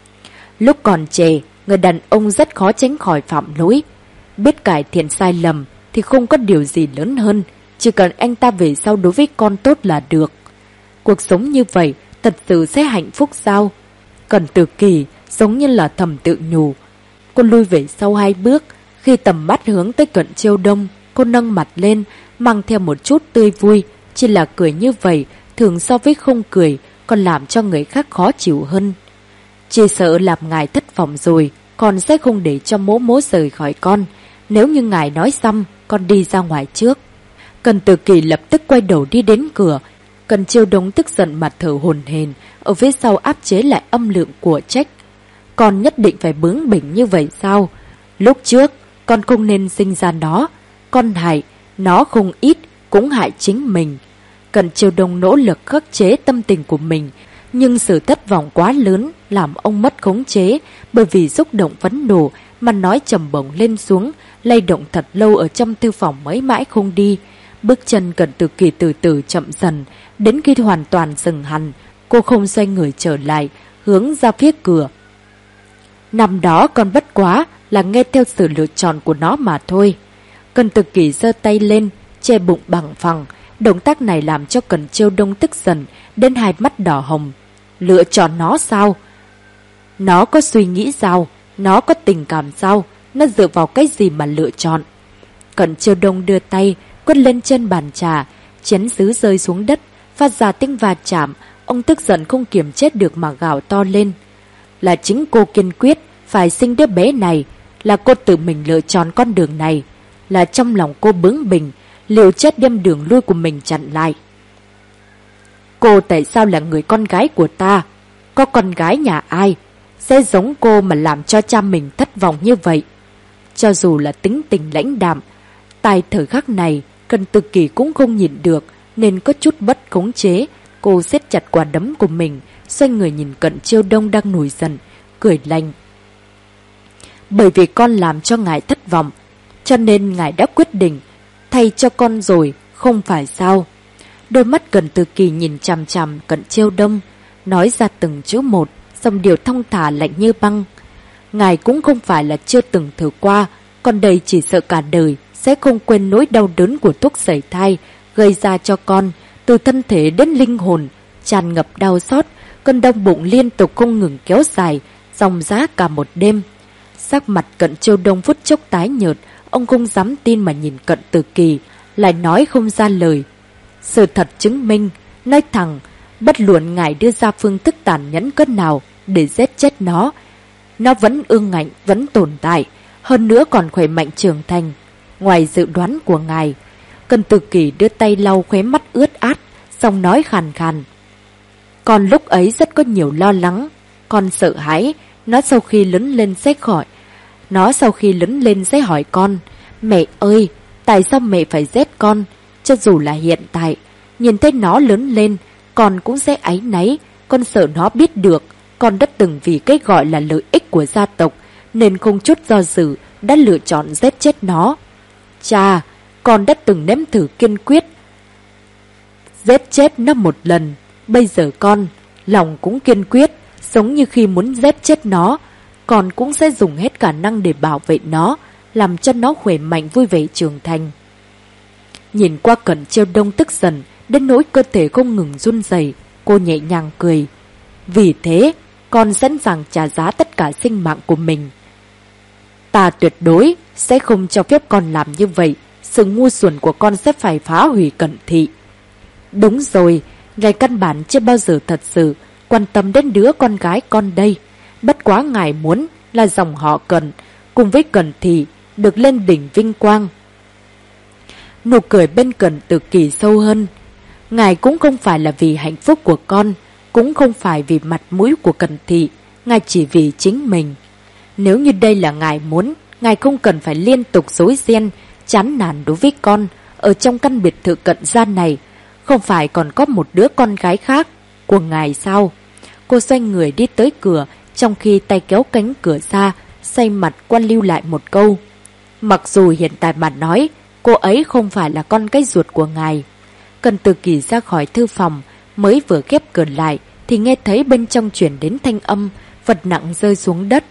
Lúc còn trẻ, người đàn ông rất khó tránh khỏi phạm lỗi. Biết cải thiện sai lầm thì không có điều gì lớn hơn, chỉ cần anh ta về sau đối với con tốt là được. Cuộc sống như vậy thật sự sẽ hạnh phúc sao? Cận Tử Kỳ giống như là thầm tự nhủ. Cô lui về sau 2 bước, khi tầm mắt hướng tới Cận Chiêu Đông, cô nâng mặt lên, mang theo một chút tươi vui. Chỉ là cười như vậy, thường so với không cười, còn làm cho người khác khó chịu hơn. Chỉ sợ làm ngài thất vọng rồi, con sẽ không để cho mố mố rời khỏi con. Nếu như ngài nói xong, con đi ra ngoài trước. Cần Tử Kỳ lập tức quay đầu đi đến cửa. Cần Chiêu Đông tức giận mà thở hổn hển, ở phía sau áp chế lại âm lượng của trách. Con nhất định phải bướng bỉnh như vậy sao? Lúc trước, con không nên sinh ra nó. Con hại, nó không ít, cũng hại chính mình. Cần Chiêu Đông nỗ lực khắc chế tâm tình của mình, nhưng sự thất vọng quá lớn làm ông mất khống chế, bởi vì xúc động phẫn nộ mà nói trầm bổng lên xuống, lay động thật lâu ở trong thư phòng mới mãi không đi. Bước chân Cần Tử Kỳ từ từ chậm dần, đến khi hoàn toàn dừng hẳn, cô không xoay người trở lại, hướng ra phía cửa. Năm đó con bất quá là nghe theo sự lựa chọn của nó mà thôi. Cần Tử Kỳ giơ tay lên, che bụng bằng phẳng. Động tác này làm cho Cần Chiêu Đông tức giận, đến hai mắt đỏ hồng. Lựa chọn nó sao? Nó có suy nghĩ sao? Nó có tình cảm sao? Nó dựa vào cái gì mà lựa chọn? Cần Chiêu Đông đưa tay, quất lên trên bàn trà, chén sứ rơi xuống đất, phát ra tiếng va chạm. Ông tức giận không kiềm chết được mà gào to lên. Là chính cô kiên quyết phải sinh đứa bé này, là cô tự mình lựa chọn con đường này, là trong lòng cô bướng bỉnh, liều chết đem đường lui của mình chặn lại. Cô tại sao là người con gái của ta? Có con gái nhà ai sẽ giống cô mà làm cho cha mình thất vọng như vậy? Cho dù là tính tình lãnh đạm, tại thời khắc này Cần Tử Kỳ cũng không nhìn được, nên có chút bất khống chế. Cô siết chặt quả đấm của mình, xoay người nhìn Cận Chiêu Đông đang nổi giận, cười lạnh. Bởi vì con làm cho ngài thất vọng, cho nên ngài đã quyết định thay cho con rồi, không phải sao? Đôi mắt Cần Tử Kỳ nhìn chằm chằm Cận Chiêu Đông, nói ra từng chữ một, dòng điệu thong thả lạnh như băng. Ngài cũng không phải là chưa từng thử qua, con đây chỉ sợ cả đời sẽ không quên nỗi đau đớn của thuốc sẩy thai gây ra cho con, từ thân thể đến linh hồn, tràn ngập đau xót. Cơn đau bụng liên tục không ngừng kéo dài, dòng dã cả một đêm. Sắc mặt Cận Chiêu Đông phút chốc tái nhợt, ông không dám tin mà nhìn Cận Tử Kỳ, lại nói không ra lời. Sự thật chứng minh, nói thẳng, bất luận ngài đưa ra phương thức tàn nhẫn cỡ nào để giết chết nó vẫn ương ngạnh, vẫn tồn tại, hơn nữa còn khỏe mạnh trưởng thành. Ngoài dự đoán của ngài. Cần Tử Kỳ đưa tay lau khóe mắt ướt át, xong nói khàn khàn. Con lúc ấy rất có nhiều lo lắng, con sợ hãi, nó sau khi lớn lên sẽ hỏi con, mẹ ơi, tại sao mẹ phải giết con? Cho dù là hiện tại, nhìn thấy nó lớn lên, con cũng sẽ áy náy, con sợ nó biết được, con đã từng vì cái gọi là lợi ích của gia tộc, nên không chút do dự, đã lựa chọn giết chết nó. Cha, con đã từng nếm thử kiên quyết giết chết nó một lần, bây giờ con, lòng cũng kiên quyết, giống như khi muốn giết chết nó, con cũng sẽ dùng hết khả năng để bảo vệ nó, làm cho nó khỏe mạnh vui vẻ trưởng thành. Nhìn qua Cận Chiêu Đông tức giận, đến nỗi cơ thể không ngừng run rẩy, cô nhẹ nhàng cười. Vì thế, con sẵn sàng trả giá tất cả sinh mạng của mình. Ta tuyệt đối sẽ không cho phép con làm như vậy, sự ngu xuẩn của con sẽ phải phá hủy Cận thị. Đúng rồi, ngài căn bản chưa bao giờ thật sự quan tâm đến đứa con gái con đây. Bất quá ngài muốn là dòng họ Cận cùng với Cận thị được lên đỉnh vinh quang. Nụ cười bên Cận Tử Kỳ sâu hơn. Ngài cũng không phải là vì hạnh phúc của con, cũng không phải vì mặt mũi của Cận thị, ngài chỉ vì chính mình. Nếu như đây là ngài muốn, ngài không cần phải liên tục rối ren, chán nản đối với con. Ở trong căn biệt thự Cận gia này, không phải còn có một đứa con gái khác của ngài sao? Cô xoay người đi tới cửa, trong khi tay kéo cánh cửa ra, xoay mặt quan lưu lại một câu. Mặc dù hiện tại mà nói, cô ấy không phải là con cái ruột của ngài. Cần Tử Kỳ ra khỏi thư phòng, mới vừa khép cửa lại, thì nghe thấy bên trong chuyển đến thanh âm, vật nặng rơi xuống đất.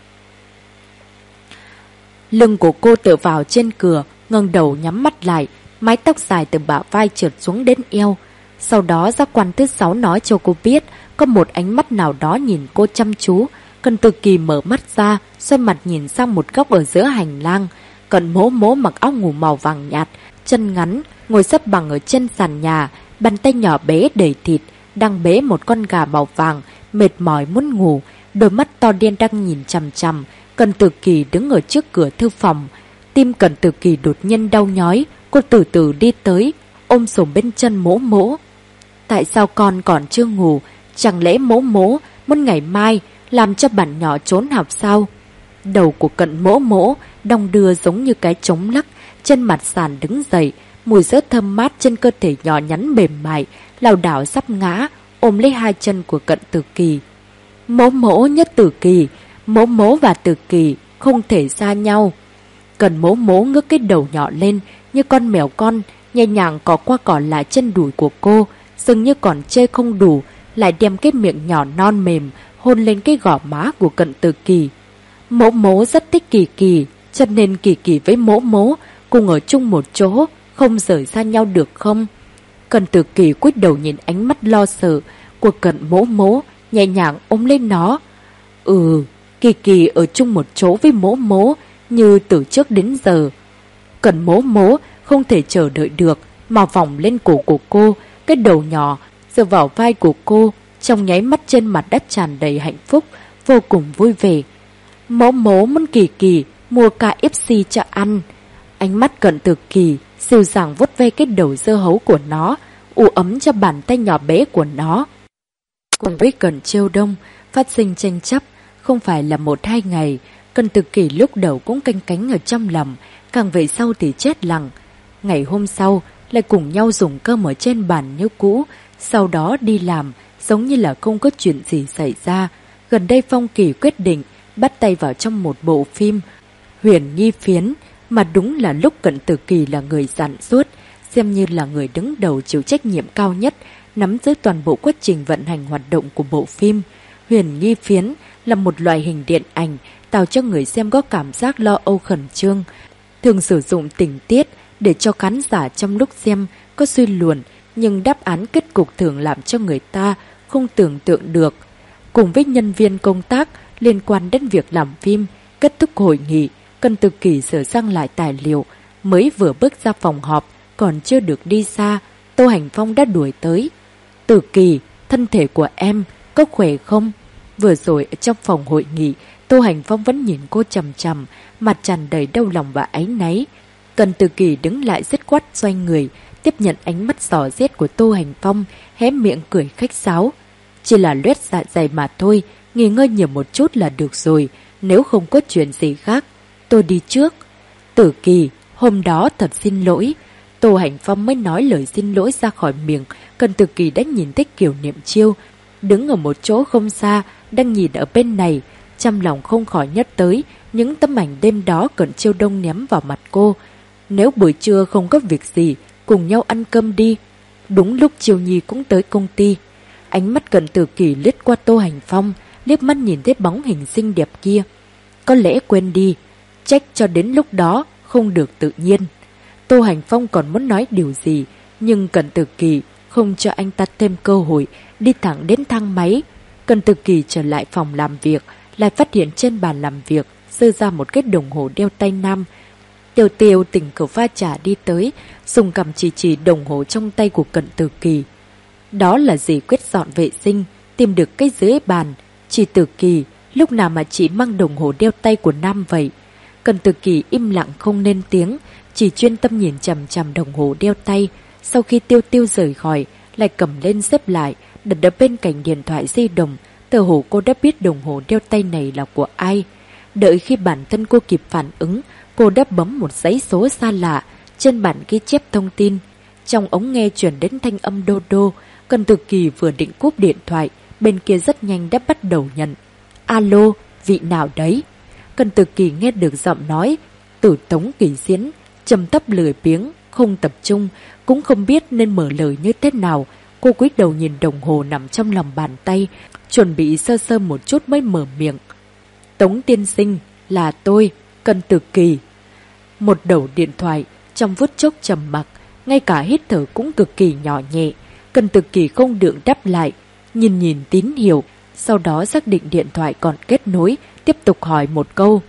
Lưng của cô tựa vào trên cửa, ngẩng đầu nhắm mắt lại, mái tóc dài từ bả vai trượt xuống đến eo. Sau đó giác quan thứ 6 nói cho cô biết, có một ánh mắt nào đó nhìn cô chăm chú. Cần Tử Kỳ mở mắt ra, xoay mặt nhìn sang một góc ở giữa hành lang. Cận Mỗ Mỗ mặc áo ngủ màu vàng nhạt, chân ngắn, ngồi xếp bằng ở trên sàn nhà, bàn tay nhỏ bé đầy thịt, đang bế một con gà màu vàng, mệt mỏi muốn ngủ, đôi mắt to đen đang nhìn chằm chằm. Cần Tử Kỳ đứng ở trước cửa thư phòng, tim Cần Tử Kỳ đột nhiên đau nhói, Cô từ từ đi tới, ôm sồm bên chân Mỗ Mỗ. Tại sao con còn chưa ngủ? Chẳng lẽ Mỗ Mỗ muốn ngày mai làm cho bạn nhỏ trốn học sao? Đầu của Cận Mỗ Mỗ đong đưa giống như cái trống lắc, trên mặt sàn đứng dậy, mùi sữa thơm mát trên cơ thể nhỏ nhắn mềm mại, lảo đảo sắp ngã, ôm lấy hai chân của Cận Tử Kỳ. Mỗ Mỗ nhất Tử Kỳ, Mỗ Mỗ và Tử Kỳ không thể xa nhau. Cận Mỗ Mỗ ngước cái đầu nhỏ lên như con mèo con, nhẹ nhàng cọ qua cọ lại chân đùi của cô, dường như còn chê không đủ, lại đem cái miệng nhỏ non mềm hôn lên cái gò má của Cận Tử Kỳ. Mỗ Mỗ rất thích Kỳ Kỳ, cho nên Kỳ Kỳ với Mỗ Mỗ cùng ở chung một chỗ, không rời xa nhau được không? Cận Tử Kỳ cúi đầu nhìn ánh mắt lo sợ của Cận Mỗ Mỗ, nhẹ nhàng ôm lên nó. Kỳ Kỳ ở chung một chỗ với Mỗ Mỗ như từ trước đến giờ. Cận Mỗ Mỗ không thể chờ đợi được mà vòng lên cổ của cô, cái đầu nhỏ dựa vào vai của cô, trong nháy mắt trên mặt đã tràn đầy hạnh phúc, vô cùng vui vẻ. Mỗ Mỗ muốn Kỳ Kỳ mua KFC cho ăn. Ánh mắt Cận Tử Kỳ dịu dàng vuốt ve cái đầu dưa hấu của nó, u ấm cho bàn tay nhỏ bé của nó. Cùng với Cận Chiêu Đông phát sinh tranh chấp không phải là 1-2 ngày. Cận Tử Kỳ lúc đầu cũng canh cánh ở trong lòng, càng về sau thì chết lặng. Ngày hôm sau lại cùng nhau dùng cơm ở trên bàn như cũ, sau đó đi làm giống như là không có chuyện gì xảy ra. Gần đây Phong Kỳ quyết định bắt tay vào trong một bộ phim Huyền Nhi Phiến, mà đúng là lúc Cận Tử Kỳ là người sản xuất, xem như là người đứng đầu chịu trách nhiệm cao nhất, nắm giữ toàn bộ quá trình vận hành hoạt động của bộ phim. Huyền Nhi Phiến là một loại hình điện ảnh tạo cho người xem có cảm giác lo âu khẩn trương, thường sử dụng tình tiết để cho khán giả trong lúc xem có suy luận, nhưng đáp án kết cục thường làm cho người ta không tưởng tượng được. Cùng với nhân viên công tác liên quan đến việc làm phim, kết thúc hội nghị, Cận Tử Kỳ sửa sang lại tài liệu, mới vừa bước ra phòng họp, còn chưa được đi xa, Tô Hành Phong đã đuổi tới. Tử Kỳ, thân thể của em có khỏe không? Vừa rồi ở trong phòng hội nghị, Tô Hành Phong vẫn nhìn cô chằm chằm, mặt tràn đầy đau lòng và áy náy. Cận Tử Kỳ đứng lại dứt khoát xoay người, tiếp nhận ánh mắt giỏ giết của Tô Hành Phong, hé miệng cười khách sáo. Chỉ là loét dạ dày mà thôi, nghỉ ngơi nhiều một chút là được rồi, nếu không có chuyện gì khác. Tôi đi trước. Tử Kỳ, hôm đó thật xin lỗi. Tô Hành Phong mới nói lời xin lỗi ra khỏi miệng. Cận Tử Kỳ đã nhìn thấy Kiều Niệm Chiêu đứng ở một chỗ không xa, đang nhìn ở bên này, trong lòng không khỏi nhớ tới những tấm ảnh đêm đó Cận Chiêu Đông ném vào mặt cô. Nếu buổi trưa không có việc gì, cùng nhau ăn cơm đi. Đúng lúc Chiêu Nhi cũng tới công ty. Ánh mắt Cận Tử Kỳ lướt qua Tô Hành Phong, liếc mắt nhìn thấy bóng hình xinh đẹp kia. Có lẽ quên đi, trách cho đến lúc đó không được tự nhiên. Tô Hành Phong còn muốn nói điều gì, nhưng Cận Tử Kỳ không cho anh ta thêm cơ hội, đi thẳng đến thang máy. Cận Tử Kỳ trở lại phòng làm việc, lại phát hiện trên bàn làm việc rơi ra một cái đồng hồ đeo tay nam. Tiêu Tiêu tình cờ pha trà đi tới, dùng cầm chỉ đồng hồ trong tay của Cận Tử Kỳ. Đó là dì Quyết dọn vệ sinh, tìm được cái dưới bàn. Chị Tử Kỳ, lúc nào mà chị mang đồng hồ đeo tay của nam vậy? Cận Tử Kỳ im lặng không lên tiếng, chỉ chuyên tâm nhìn chằm chằm đồng hồ đeo tay. Sau khi Tiêu Tiêu rời khỏi, lại cầm lên xếp lại, đặt ở bên cạnh điện thoại di động. Tờ hồ cô đã biết đồng hồ đeo tay này là của ai. Đợi khi bản thân cô kịp phản ứng, cô đã bấm một dãy số xa lạ trên bản ghi chép thông tin. Trong ống nghe chuyển đến thanh âm đô đô. Cận Tử Kỳ vừa định cúp điện thoại, bên kia rất nhanh đã bắt đầu nhận. Alo, vị nào đấy? Cận Tử Kỳ nghe được giọng nói từ Tống Kỳ Diễn, trầm thấp lười biếng, không tập trung, cũng không biết nên mở lời như thế nào. Cô cúi đầu nhìn đồng hồ nằm trong lòng bàn tay, chuẩn bị sơ sơ một chút mới mở miệng. Tống tiên sinh, là tôi, Cận Tử Kỳ. Một đầu điện thoại, trong phút chốc trầm mặc, ngay cả hít thở cũng cực kỳ nhỏ nhẹ. Cận Tử Kỳ không được đáp lại, nhìn tín hiệu, sau đó xác định điện thoại còn kết nối, tiếp tục hỏi một câu.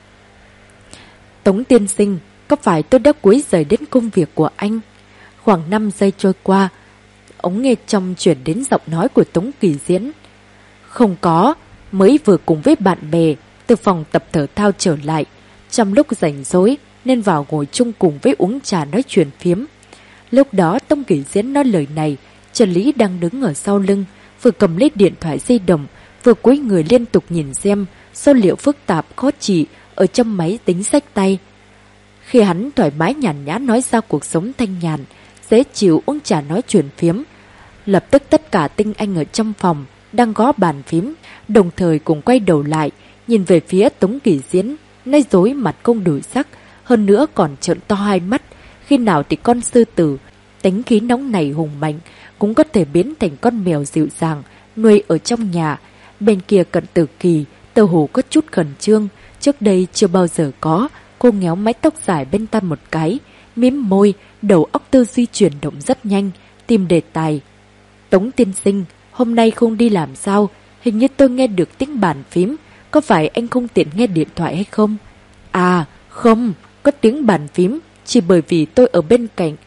Tống tiên sinh, có phải tôi đã quấy rầy đến công việc của anh? Khoảng 5 giây trôi qua, ống nghe trong chuyển đến giọng nói của Tống Kỳ Diễn. Không có, mới vừa cùng với bạn bè từ phòng tập thể thao trở lại. Trong lúc rảnh rỗi, nên vào ngồi chung cùng với uống trà nói chuyện phiếm. Lúc đó Tống Kỷ Diễn nói lời này, Trần Lý đang đứng ở sau lưng, vừa cầm lấy điện thoại di động, vừa cúi người liên tục nhìn xem số liệu phức tạp khó trị ở trong máy tính xách tay. Khi hắn thoải mái nhàn nhã nói ra cuộc sống thanh nhàn, dễ chịu uống trà nói chuyện phiếm, lập tức tất cả tinh anh ở trong phòng đang gõ bàn phím, đồng thời cùng quay đầu lại, nhìn về phía Tống Kỷ Diễn, nói dối mặt không đổi sắc, hơn nữa còn trợn to hai mắt. Khi nào thì con sư tử, tính khí nóng này hùng mạnh, cũng có thể biến thành con mèo dịu dàng, nuôi ở trong nhà. Bên kia Cận Tử Kỳ, tờ hồ có chút khẩn trương, trước đây chưa bao giờ có. Cô ngéo mái tóc dài bên tai một cái, mím môi, đầu óc tư duy chuyển động rất nhanh, tìm đề tài. Tống tiên sinh, hôm nay không đi làm sao? Hình như tôi nghe được tiếng bàn phím, có phải anh không tiện nghe điện thoại hay không? À, không, có tiếng bàn phím, chỉ bởi vì tôi ở bên cạnh.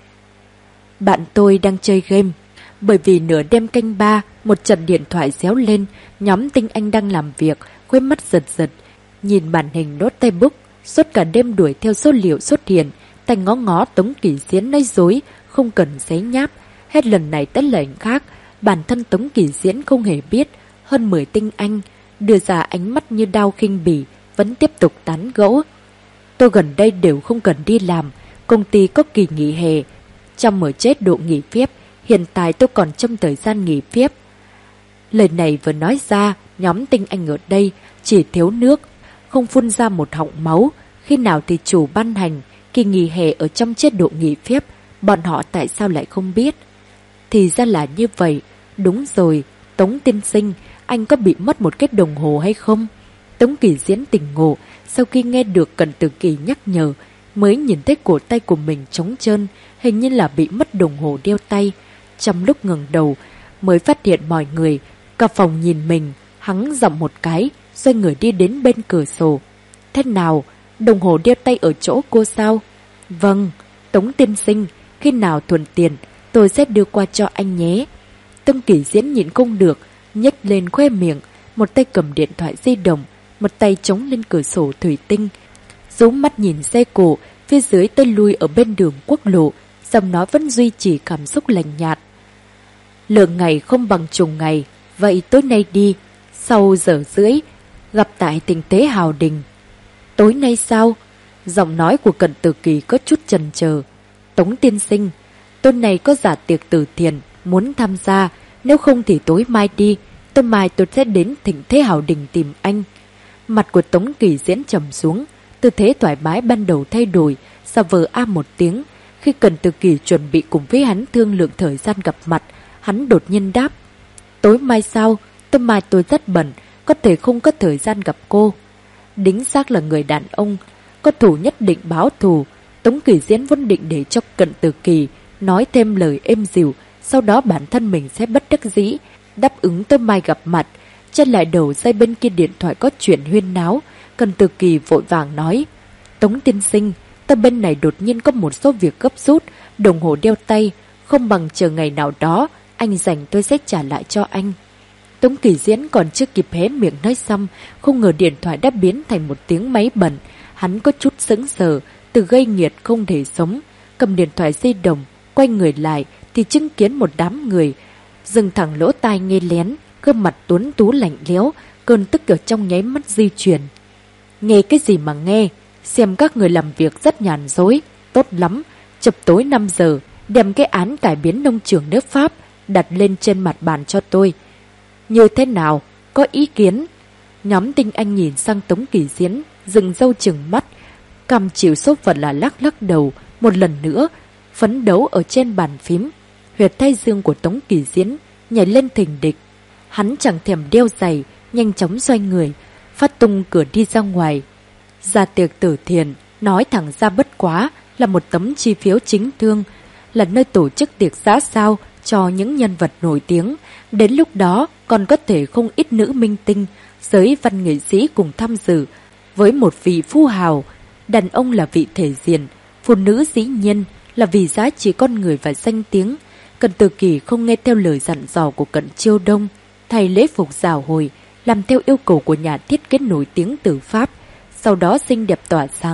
Bạn tôi đang chơi game. Bởi vì nửa đêm canh 3, một trận điện thoại réo lên, nhóm tinh anh đang làm việc, khóe mắt giật giật, nhìn màn hình notebook, suốt cả đêm đuổi theo số liệu xuất hiện, tay ngó ngó Tống Kỷ Diễn nói dối, không cần giấy nháp, hết lần này tới lần khác, bản thân Tống Kỷ Diễn không hề biết, hơn 10 tinh anh, đưa ra ánh mắt như đao khinh bỉ, vẫn tiếp tục tán gẫu. Tôi gần đây đều không cần đi làm, công ty có kỳ nghỉ hè, trong mở chế độ nghỉ phép, hiện tại tôi còn trong thời gian nghỉ phép. Lời này vừa nói ra, nhóm tinh anh ở đây chỉ thiếu nước, không phun ra một họng máu. Khi nào thì chủ ban hành kỳ nghỉ hè ở trong chế độ nghỉ phép, bọn họ tại sao lại không biết? Thì ra là như vậy. Đúng rồi, Tống tiên sinh, anh có bị mất một cái đồng hồ hay không? Tống Kỷ Diễn tỉnh ngộ, sau khi nghe được Cận Tử Kỳ nhắc nhở, mới nhìn thấy cổ tay của mình trống trơn, hình như là bị mất đồng hồ đeo tay. Trong lúc ngẩng đầu, mới phát hiện mọi người, cả phòng nhìn mình, hắn giọng một cái, xoay người đi đến bên cửa sổ. Thế nào, đồng hồ đeo tay ở chỗ cô sao? Vâng, Tống tiên sinh, khi nào thuận tiền, tôi sẽ đưa qua cho anh nhé. Tống Kỷ Diễn nhịn không được, nhếch lên khoe miệng, một tay cầm điện thoại di động, một tay chống lên cửa sổ thủy tinh, rũ mắt nhìn xe cộ phía dưới tới lui ở bên đường quốc lộ, giọng nói vẫn duy trì cảm xúc lạnh nhạt. Lượng ngày không bằng trùng ngày, vậy tối nay đi, sau giờ rưỡi, gặp tại Tình Tế Hào Đình. Tối nay sao? Giọng nói của Cận Tử Kỳ có chút chần chờ. Tống tiên sinh, tối nay có giả tiệc từ thiện, muốn tham gia, nếu không thì tối mai đi, tối mai tôi sẽ đến Thịnh Thế Hào Đình tìm anh. Mặt của Tống Kỷ Diễn trầm xuống, tư thế thoải mái ban đầu thay đổi, xà vờ a một tiếng. Khi Cận Tử Kỳ chuẩn bị cùng với hắn thương lượng thời gian gặp mặt, hắn đột nhiên đáp. Tối mai sao? Tối mai tôi rất bận, có thể không có thời gian gặp cô. Đính xác là người đàn ông, có thù nhất định báo thù. Tống Kỷ Diễn vốn định để cho Cận Tử Kỳ nói thêm lời êm dịu, sau đó bản thân mình sẽ bất đắc dĩ, đáp ứng tối mai gặp mặt. Chân lại đầu dây bên kia điện thoại có chuyện huyên náo, Cận Tử Kỳ vội vàng nói. Tống tiên sinh, ta bên này đột nhiên có một số việc gấp rút, đồng hồ đeo tay, không bằng chờ ngày nào đó, anh rảnh tôi sẽ trả lại cho anh. Tống Kỷ Diễn còn chưa kịp hé miệng nói xong, không ngờ điện thoại đã biến thành một tiếng máy bẩn. Hắn có chút sững sờ, từ gây nghiệt không thể sống, cầm điện thoại di động, quay người lại thì chứng kiến một đám người, dừng thẳng lỗ tai nghe lén, gương mặt tuấn tú lạnh lẽo, cơn tức ở trong nháy mắt di chuyển. Nghe cái gì mà nghe, xem các người làm việc rất nhàn dối, tốt lắm, chập tối 5 giờ, đem cái án cải biến nông trường nước Pháp đặt lên trên mặt bàn cho tôi. Như thế nào, có ý kiến? Nhóm tinh anh nhìn sang Tống Kỷ Diễn, dừng râu chừng mắt, cầm chịu số phận là lắc lắc đầu, một lần nữa, phấn đấu ở trên bàn phím. Huyệt thái dương của Tống Kỷ Diễn nhảy lên thình địch. Hắn chẳng thèm đeo giày, nhanh chóng xoay người, phát tung cửa đi ra ngoài. Ra tiệc từ thiện, nói thẳng ra bất quá là một tấm chi phiếu chính thương, là nơi tổ chức tiệc xã giao cho những nhân vật nổi tiếng. Đến lúc đó còn có thể không ít nữ minh tinh, giới văn nghệ sĩ cùng tham dự. Với một vị phú hào, đàn ông là vị thể diện, phụ nữ dĩ nhiên là vì giá trị con người và danh tiếng. Cận Tử Kỳ không nghe theo lời dặn dò của Cận Chiêu Đông, thay lễ phục rào hồi, làm theo yêu cầu của nhà thiết kế nổi tiếng từ Pháp. Sau đó xinh đẹp tỏa sáng,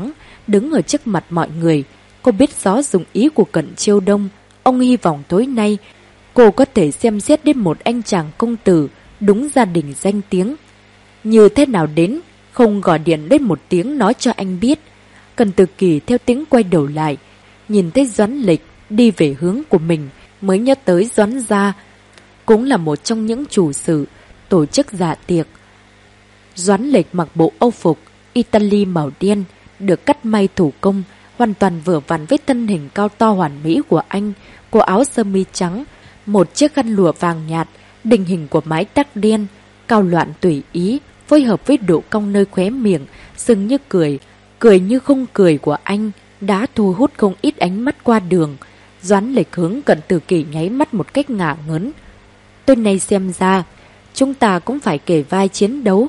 đứng ở trước mặt mọi người. Cô biết rõ dụng ý của Cận Chiêu Đông. Ông hy vọng tối nay cô có thể xem xét đến một anh chàng công tử đúng gia đình danh tiếng. Như thế nào đến, không gọi điện đến một tiếng nói cho anh biết. Cần Từ Kỳ theo tiếng quay đầu lại, nhìn thấy Doãn Lịch đi về hướng của mình, mới nhớ tới Doãn gia cũng là một trong những chủ sự tổ chức dạ tiệc. Doãn Lịch mặc bộ âu phục Italy màu đen, được cắt may thủ công, hoàn toàn vừa vặn với thân hình cao to hoàn mỹ của anh. Cô áo sơ mi trắng, một chiếc khăn lụa vàng nhạt, định hình của mái tóc đen, cao loạn tùy ý, phối hợp với độ cong nơi khóe miệng, sừng như cười, cười như không cười của anh, đã thu hút không ít ánh mắt qua đường. Doãn Lịch hướng Cận Từ Kỳ nháy mắt một cách ngả ngớn. Tối nay xem ra, chúng ta cũng phải kề vai chiến đấu.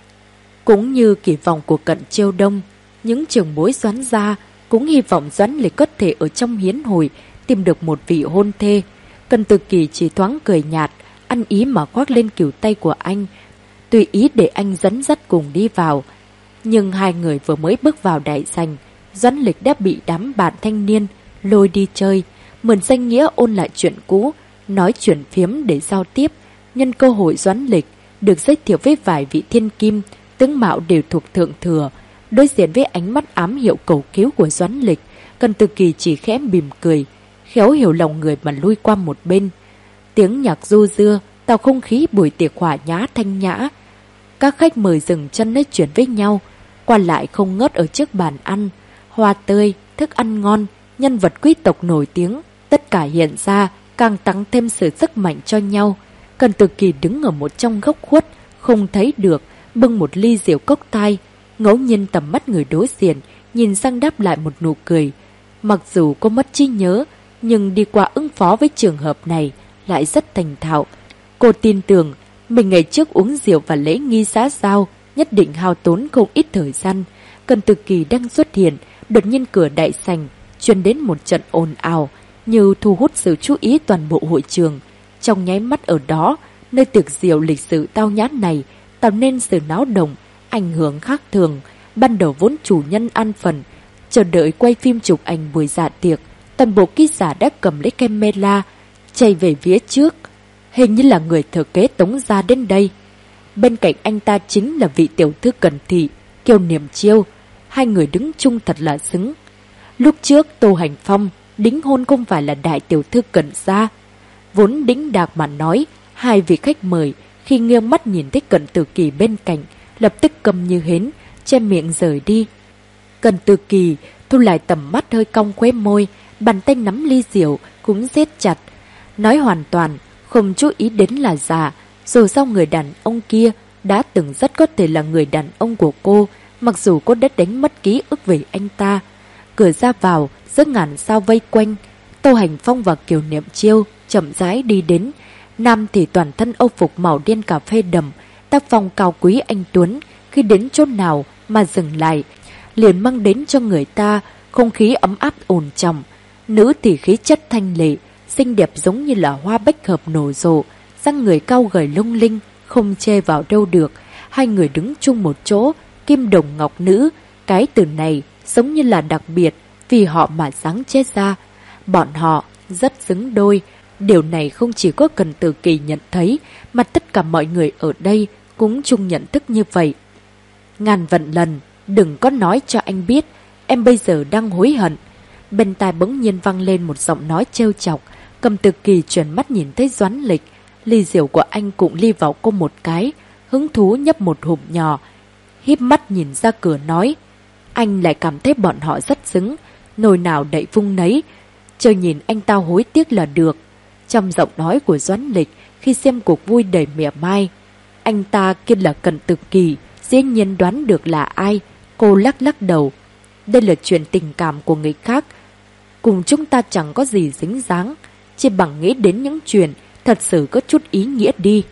Cũng như kỳ vọng của Cận Chiêu Đông, những trưởng bối Doãn gia cũng hy vọng Doãn Lịch có thể ở trong hiến hội tìm được một vị hôn thê. Cận Từ Kỳ chỉ thoáng cười nhạt, ăn ý mà khoác lên cửu tay của anh, tùy ý để anh dẫn dắt cùng đi vào. Nhưng hai người vừa mới bước vào đại sảnh, Doãn Lịch đã bị đám bạn thanh niên lôi đi chơi, mượn danh nghĩa ôn lại chuyện cũ, nói chuyện phiếm để giao tiếp. Nhân cơ hội, Doãn Lịch được giới thiệu với vài vị thiên kim, tướng mạo đều thuộc thượng thừa. Đối diện với ánh mắt ám hiệu cầu cứu của Doãn Lịch, Cận Từ Kỳ chỉ khẽ mỉm cười, khéo hiểu lòng người mà lui qua một bên. Tiếng nhạc du dưa tạo không khí buổi tiệc hòa nhã thanh nhã. Các khách mời dừng chân nói chuyện với nhau, qua lại không ngớt ở trước bàn ăn. Hoa tươi, thức ăn ngon, nhân vật quý tộc nổi tiếng, tất cả hiện ra, càng tăng thêm sự sức mạnh cho nhau. Cận Từ Kỳ đứng ở một trong góc khuất, không thấy được, bưng một ly rượu cốc tai, ngẫu nhiên tầm mắt người đối diện, nhìn sang đáp lại một nụ cười. Mặc dù cô mất trí nhớ, nhưng đi qua ứng phó với trường hợp này lại rất thành thạo. Cô tin tưởng mình ngày trước uống rượu và lễ nghi xã giao nhất định hao tốn không ít thời gian. Cận Từ Kỳ đang xuất hiện, đột nhiên cửa đại sảnh truyền đến một trận ồn ào, như thu hút sự chú ý toàn bộ hội trường. Trong nháy mắt ở đó, nơi tiệc rượu lịch sự tao nhã này tạo nên sự náo động, ảnh hưởng khác thường. Ban đầu vốn chủ nhân ăn phần, chờ đợi quay phim chụp ảnh buổi dạ tiệc, toàn bộ ký giả đã cầm lấy camera chạy về phía trước. Hình như là người thừa kế Tống gia đến đây. Bên cạnh anh ta chính là vị tiểu thư Cận Thị, Kiều Niệm Chiêu. Hai người đứng chung thật là xứng. Lúc trước Tô Hành Phong đính hôn không phải là đại tiểu thư Cận gia. Vốn đính đạc mà nói, hai vị khách mời khi nghiêng mắt nhìn thấy Cận Từ Kỳ bên cạnh, lập tức câm như hến, che miệng rời đi. Cận Từ Kỳ thu lại tầm mắt, hơi cong khóe môi, bàn tay nắm ly rượu cũng siết chặt, nói hoàn toàn không chú ý đến là giả. Dù sao người đàn ông kia đã từng rất có thể là người đàn ông của cô, mặc dù cô đã đánh mất ký ức về anh ta. Cửa ra vào giữa ngàn sao vây quanh, Tô Hành Phong và Kiều Niệm Chiêu chậm rãi đi đến. Nam thì toàn thân âu phục màu đen cà phê đậm, tác phong cao quý anh tuấn, khi đến chỗ nào mà dừng lại liền mang đến cho người ta không khí ấm áp ổn trọng. Nữ thì khí chất thanh lệ, xinh đẹp giống như là hoa bách hợp nổ rộ, dáng người cao gầy lung linh, không chê vào đâu được. Hai người đứng chung một chỗ, kim đồng ngọc nữ, cái từ này giống như là đặc biệt vì họ mà sáng chết ra. Bọn họ rất xứng đôi. Điều này không chỉ có Cận Từ Kỳ nhận thấy, mà tất cả mọi người ở đây cũng chung nhận thức như vậy. Ngàn vạn lần đừng có nói cho anh biết, em bây giờ đang hối hận. Bên tai bỗng nhiên vang lên một giọng nói trêu chọc. Cận Từ Kỳ chuyển mắt nhìn thấy Doãn Lịch, ly rượu của anh cũng ly vào cô một cái, hứng thú nhấp một hụm nhỏ, híp mắt nhìn ra cửa nói: anh lại cảm thấy bọn họ rất xứng, nồi nào đậy vung nấy, chờ nhìn anh ta hối tiếc là được. Trong giọng nói của Doãn Lịch khi xem cuộc vui đầy mỉa mai, anh ta kia là Cận Từ Kỳ, dĩ nhiên đoán được là ai. Cô lắc lắc đầu. Đây là chuyện tình cảm của người khác, cùng chúng ta chẳng có gì dính dáng, chỉ bằng nghĩ đến những chuyện thật sự có chút ý nghĩa đi.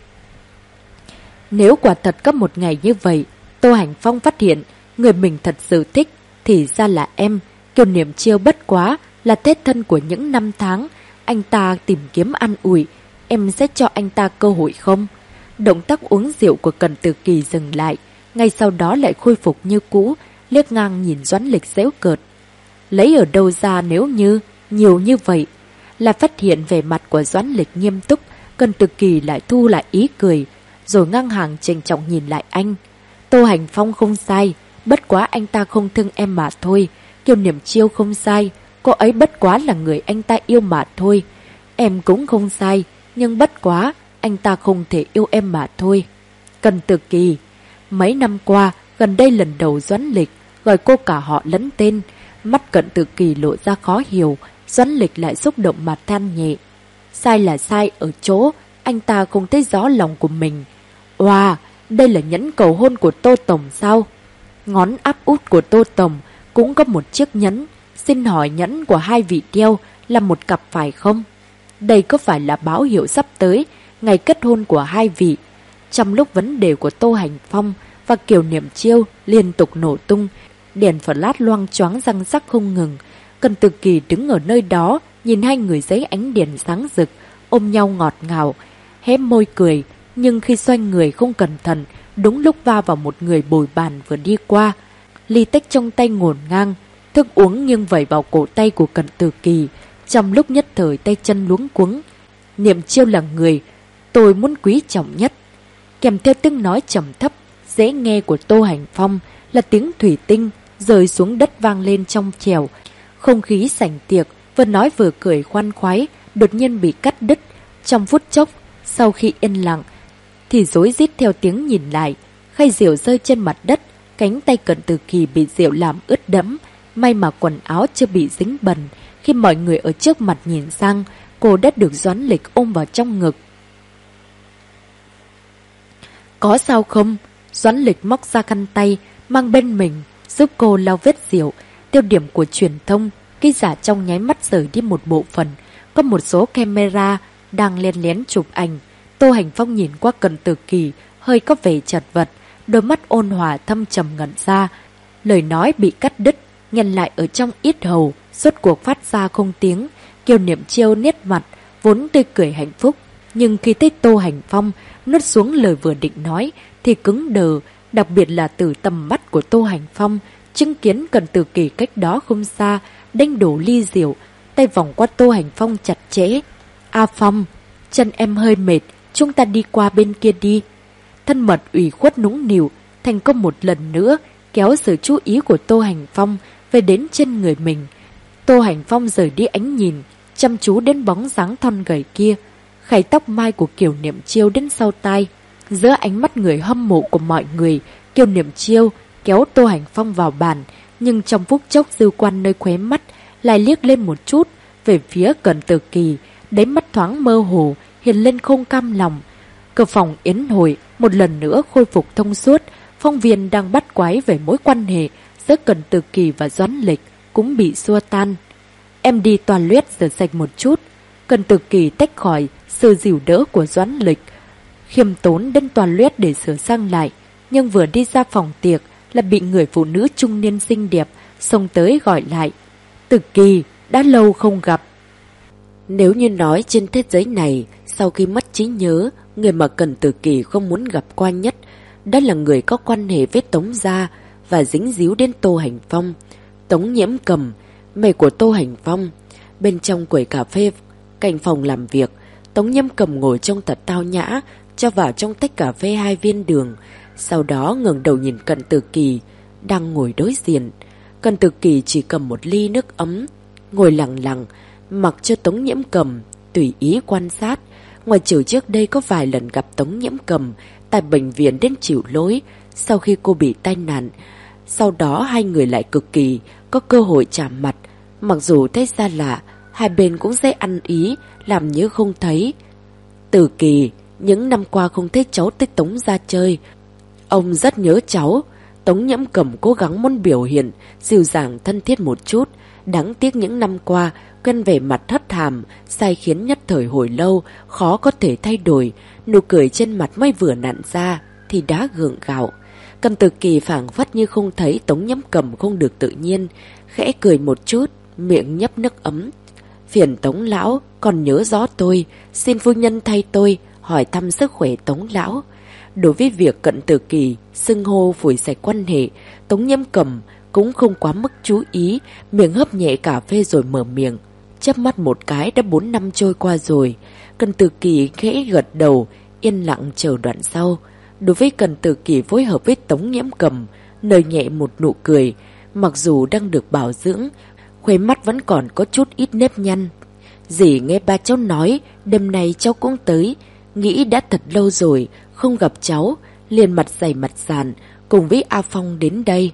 Nếu quả thật có một ngày như vậy, Tô Hành Phong phát hiện người mình thật sự thích thì ra là em. Kiều Niệm Chiêu bất quá là thế thân của những năm tháng anh ta tìm kiếm an ủi, em sẽ cho anh ta cơ hội không? Động tác uống rượu của Cận Từ Kỳ dừng lại, ngay sau đó lại khôi phục như cũ, liếc ngang nhìn Doãn Lịch giễu cợt. Lấy ở đâu ra nếu như, nhiều như vậy? Là phát hiện vẻ mặt của Doãn Lịch nghiêm túc, Cần Tử Kỳ lại thu lại ý cười, rồi ngang hàng trịnh trọng nhìn lại anh. Tô Hành Phong không sai, bất quá anh ta không thương em mà thôi. Kiều Niệm Chiêu không sai, cô ấy bất quá là người anh ta yêu mà thôi. Em cũng không sai, nhưng bất quá anh ta không thể yêu em mà thôi. Cần Tử Kỳ, mấy năm qua, gần đây lần đầu Doãn Lịch gọi cô cả họ lẫn tên. Mắt Cận Tử Kỳ lộ ra khó hiểu, Doãn Lịch lại xúc động mà than nhẹ. Sai là sai ở chỗ, anh ta không thấy rõ lòng của mình. Wow, đây là nhẫn cầu hôn của Tô Tổng sao? Ngón áp út của Tô Tổng cũng có một chiếc nhẫn. Xin hỏi nhẫn của hai vị đeo là một cặp phải không? Đây có phải là báo hiệu sắp tới ngày kết hôn của hai vị? Trong lúc vấn đề của Tô Hành Phong và Kiều Niệm Chiêu liên tục nổ tung, đèn flash loang choáng răng rắc không ngừng. Cần Tử Kỳ đứng ở nơi đó, nhìn hai người dưới ánh đèn sáng rực, ôm nhau ngọt ngào, hé môi cười, nhưng khi xoay người không cẩn thận, đúng lúc va vào một người bồi bàn vừa đi qua. Ly tách trong tay ngổn ngang, thức uống nghiêng vẩy vào cổ tay của Cận Tử Kỳ, trong lúc nhất thời tay chân luống cuống. Niệm Chiêu là người tôi muốn quý trọng nhất. Kèm theo tiếng nói trầm thấp, dễ nghe của Tô Hành Phong là tiếng thủy tinh rơi xuống đất vang lên trong trẻo. Không khí sảnh tiệc vừa nói vừa cười khoan khoái đột nhiên bị cắt đứt. Trong phút chốc, sau khi yên lặng, thì rối rít theo tiếng nhìn lại. Khay rượu rơi trên mặt đất, cánh tay Cận Tử Kỳ bị rượu làm ướt đẫm. May mà quần áo chưa bị dính bẩn. Khi mọi người ở trước mặt nhìn sang, cô đã được Doãn Lịch ôm vào trong ngực. Có sao không? Doãn Lịch móc ra khăn tay mang bên mình, giúp cô lau vết rượu. Tiêu điểm của truyền thông, ký giả trong nháy mắt rời đi một bộ phận. Có một số camera đang len lén chụp ảnh. Tô Hành Phong nhìn qua Cận Tử Kỳ, hơi có vẻ chật vật, đôi mắt ôn hòa thâm trầm ngẩn ra. Lời nói bị cắt đứt, nghẹn lại ở trong yết hầu, rốt cuộc phát ra không tiếng. Kiều Niệm Chiêu nét mặt, vốn tươi cười hạnh phúc, nhưng khi thấy Tô Hành Phong nuốt xuống lời vừa định nói thì cứng đờ, đặc biệt là từ tầm mắt của Tô Hành Phong, chứng kiến Cận Tử Kỳ cách đó không xa, đánh đổ ly rượu, tay vòng qua Tô Hành Phong chặt chẽ. A Phong, chân em hơi mệt, chúng ta đi qua bên kia đi. Thân mật ủy khuất nũng nịu, thành công một lần nữa, kéo sự chú ý của Tô Hành Phong về đến trên người mình. Tô Hành Phong rời đi ánh nhìn, chăm chú đến bóng dáng thon gầy kia, khải tóc mai của Kiều Niệm Chiêu đến sau tai. Giữa ánh mắt người hâm mộ của mọi người, Kiều Niệm Chiêu kéo Tô Hành Phong vào bàn, nhưng trong phút chốc dư quan nơi khóe mắt lại liếc lên một chút về phía Cận Tử Kỳ, đáy mắt thoáng mơ hồ hiện lên không cam lòng. Cửa phòng yến hội một lần nữa khôi phục thông suốt. Phóng viên đang bắt quái về mối quan hệ giữa Cận Tử Kỳ và Doãn Lịch cũng bị xua tan. Em đi toilet rửa sạch một chút. Cận Tử Kỳ tách khỏi sự dìu đỡ của Doãn Lịch, khiêm tốn đến toilet để sửa sang lại, nhưng vừa đi ra phòng tiệc là bị người phụ nữ trung niên xinh đẹp xông tới gọi lại. Tử Kỳ, đã lâu không gặp. Nếu như nói trên thế giới này, sau khi mất trí nhớ, người mà Cận Tử Kỳ không muốn gặp qua nhất, đó là người có quan hệ với Tống gia và dính díu đến Tô Hành Phong. Tống Nhiễm Cầm, mẹ của Tô Hành Phong. Bên trong quầy cà phê cạnh phòng làm việc, Tống Nhiễm Cầm ngồi trông thật tao nhã, cho vào trong tách cà phê 2 viên đường. Sau đó ngẩng đầu nhìn Cận Tử Kỳ đang ngồi đối diện. Cận Tử Kỳ chỉ cầm một ly nước ấm, ngồi lặng lặng mặc cho Tống Nhiễm Cầm tùy ý quan sát. Ngoài trừ trước đây có vài lần gặp Tống Nhiễm Cầm tại bệnh viện đến chịu lỗi sau khi cô bị tai nạn, sau đó hai người lại cực kỳ có cơ hội chạm mặt. Mặc dù thấy xa lạ, hai bên cũng sẽ ăn ý làm như không thấy. Tử Kỳ, những năm qua không thấy cháu tới Tống gia chơi, ông rất nhớ cháu. Tống Nhiễm Cầm cố gắng muốn biểu hiện dịu dàng thân thiết một chút. Đáng tiếc những năm qua quen vẻ mặt thất hàm, sai khiến nhất thời hồi lâu, khó có thể thay đổi. Nụ cười trên mặt mới vừa nặn ra thì đã gượng gạo. Cận Tử Kỳ phảng phất như không thấy Tống Nhiễm Cầm không được tự nhiên, khẽ cười một chút, miệng nhấp nước ấm. Phiền Tống lão, còn nhớ rõ tôi, xin phu nhân thay tôi hỏi thăm sức khỏe Tống lão. Đối với việc Cận Tử Kỳ xưng hô phủi sạch quan hệ, Tống Nhiễm Cầm cũng không quá mức chú ý, miệng hấp nhẹ cà phê rồi mở miệng. Chớp mắt một cái đã 4 năm trôi qua rồi. Cần Tử Kỳ khẽ gật đầu, yên lặng chờ đoạn sau. Đối với Cần Tử Kỳ phối hợp với Tống Nhiễm Cầm, nở nhẹ một nụ cười, mặc dù đang được bảo dưỡng, khóe mắt vẫn còn có chút ít nếp nhăn. Dì nghe ba cháu nói, đêm nay cháu cũng tới, nghĩ đã thật lâu rồi, không gặp cháu, liền mặt dày mặt sàn, cùng với A Phong đến đây.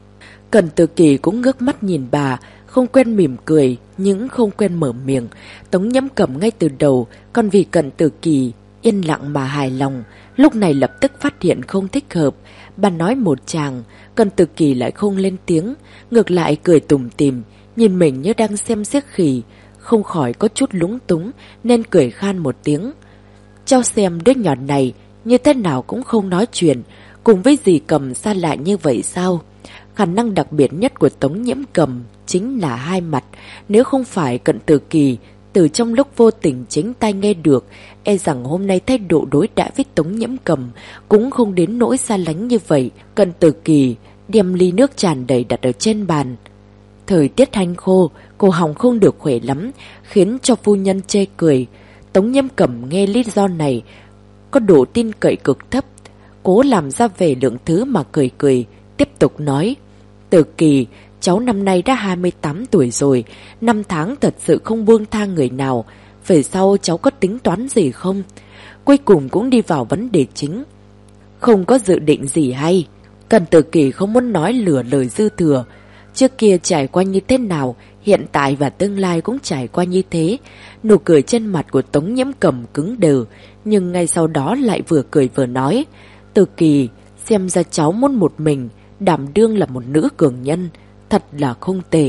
Cần Tử Kỳ cũng ngước mắt nhìn bà, không quen mỉm cười, nhưng không quen mở miệng. Tống Nhiễm Cầm ngay từ đầu, còn vì Cần Tử Kỳ yên lặng mà hài lòng, lúc này lập tức phát hiện không thích hợp. Bà nói một tràng, Cần Tử Kỳ lại không lên tiếng, ngược lại cười tủm tỉm, nhìn mình như đang xem xiếc khỉ, không khỏi có chút lúng túng nên cười khan một tiếng. Cháu xem đứa nhỏ này như thế nào cũng không nói chuyện, cùng với dì Cầm xa lạ như vậy sao? Khả năng đặc biệt nhất của Tống Nhiễm Cầm chính là hai mặt, nếu không phải Cận Tử Kỳ từ trong lúc vô tình chính tai nghe được, e rằng hôm nay thái độ đối đãi với Tống Nhiễm Cầm cũng không đến nỗi xa lánh như vậy. Cận Tử Kỳ đem ly nước tràn đầy đặt ở trên bàn. Thời tiết hanh khô, cổ họng không được khỏe lắm, khiến cho phu nhân chê cười. Tống Nhiễm Cầm nghe lý do này có độ tin cậy cực thấp, cố làm ra vẻ lượng thứ mà cười cười, tiếp tục nói: Tử Kỳ, cháu năm nay đã 28 tuổi rồi, 5 tháng thật sự không buông tha người nào. Về sau cháu có tính toán gì không? Cuối cùng cũng đi vào vấn đề chính. Không có dự định gì hay? Cần Tử Kỳ không muốn nói lừa lời dư thừa. Trước kia trải qua như thế nào, hiện tại và tương lai cũng trải qua như thế. Nụ cười trên mặt của Tống Nhiễm Cầm cứng đờ, nhưng ngay sau đó lại vừa cười vừa nói: Tử Kỳ, xem ra cháu muốn một mình, đảm đương là một nữ cường nhân, thật là không tệ.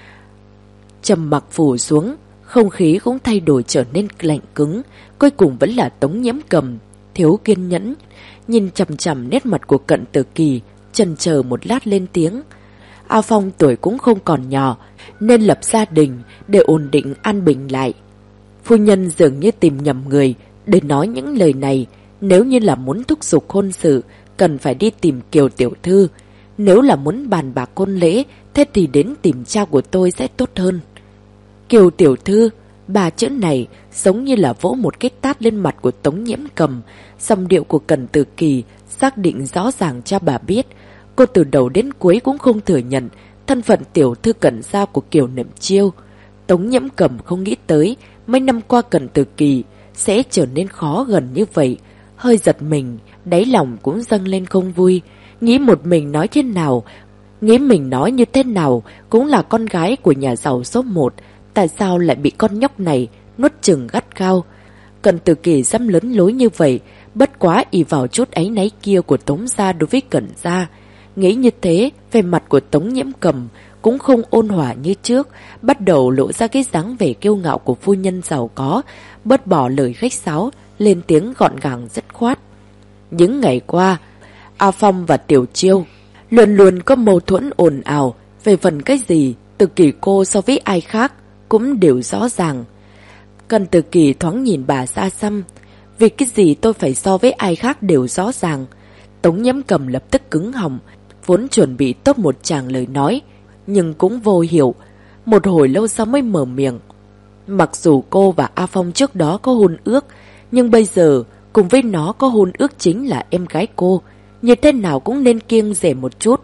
Trầm mặc phủ xuống, không khí cũng thay đổi trở nên lạnh cứng. Cuối cùng vẫn là Tống Nhiễm Cầm thiếu kiên nhẫn, nhìn chằm chằm nét mặt của Cận Tử Kỳ, chần chờ một lát lên tiếng: A Phong tuổi cũng không còn nhỏ, nên lập gia đình để ổn định an bình lại. Phu nhân dường như tìm nhầm người để nói những lời này. Nếu như là muốn thúc giục hôn sự, cần phải đi tìm Kiều tiểu thư. Nếu là muốn bàn bạc hôn lễ, thế thì đến tìm cha của tôi sẽ tốt hơn. Kiều tiểu thư, ba chữ này giống như là vỗ một cái tát lên mặt của Tống Nhiễm Cầm. Giọng điệu của Cận Tử Kỳ xác định rõ ràng cho bà biết, cô từ đầu đến cuối cũng không thừa nhận thân phận tiểu thư Cận gia của Kiều Niệm Chiêu. Tống Nhiễm Cầm không nghĩ tới mấy năm qua Cận Tử Kỳ sẽ trở nên khó gần như vậy, hơi giật mình, đáy lòng cũng dâng lên không vui. Nghĩ một mình nói thế nào, nghĩ mình nói như thế nào cũng là con gái của nhà giàu số 1, tại sao lại bị con nhóc này nuốt chửng gắt gao? Cận Tử Kỳ dám lớn lối như vậy, bất quá ỷ vào chút áy náy kia của Tống gia đối với Cận gia. Nghĩ như thế, về mặt của Tống Nhiễm Cầm cũng không ôn hòa như trước, bắt đầu lộ ra cái dáng vẻ kiêu ngạo của phu nhân giàu có, bớt bỏ lời khách sáo, lên tiếng gọn gàng dứt khoát. Những ngày qua, A Phong và Tiểu Chiêu luôn luôn có mâu thuẫn ồn ào. Về phần cái gì, Tử Kỳ cô so với ai khác cũng đều rõ ràng. Cần Tử Kỳ thoáng nhìn bà xa xăm: Vì cái gì tôi phải so với ai khác đều rõ ràng? Tống Nhiễm Cầm lập tức cứng họng, vốn chuẩn bị tốt một tràng lời nói, nhưng cũng vô hiệu. Một hồi lâu sau mới mở miệng: Mặc dù cô và A Phong trước đó có hôn ước, nhưng bây giờ cùng với nó có hôn ước chính là em gái cô, như thế nào cũng nên kiêng dè một chút.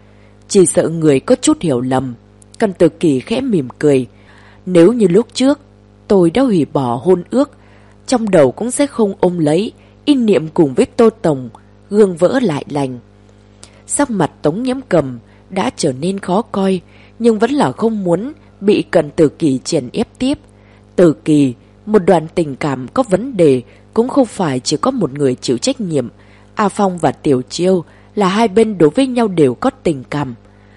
Chỉ sợ người có chút hiểu lầm. Cần Tử Kỳ khẽ mỉm cười: Nếu như lúc trước tôi đã hủy bỏ hôn ước, trong đầu cũng sẽ không ôm lấy ý niệm cùng với Tô Tổng gương vỡ lại lành. Sắc mặt Tống Nhiễm Cầm đã trở nên khó coi, nhưng vẫn là không muốn bị Cận Tử Kỳ chèn ép tiếp. Tử Kỳ, một đoạn tình cảm có vấn đề cũng không phải chỉ có một người chịu trách nhiệm. A Phong và Tiểu Chiêu là hai bên đối với nhau đều có tình cảm.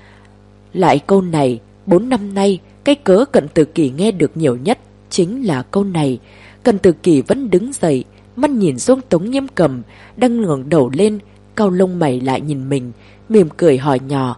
Lại câu này, 4 năm nay, cái cớ Cận Tử Kỳ nghe được nhiều nhất chính là câu này. Cận Tử Kỳ vẫn đứng dậy, mắt nhìn xuống Tống Nhiễm Cầm đang ngẩng đầu lên, cau lông mày lại nhìn mình, mỉm cười hỏi nhỏ: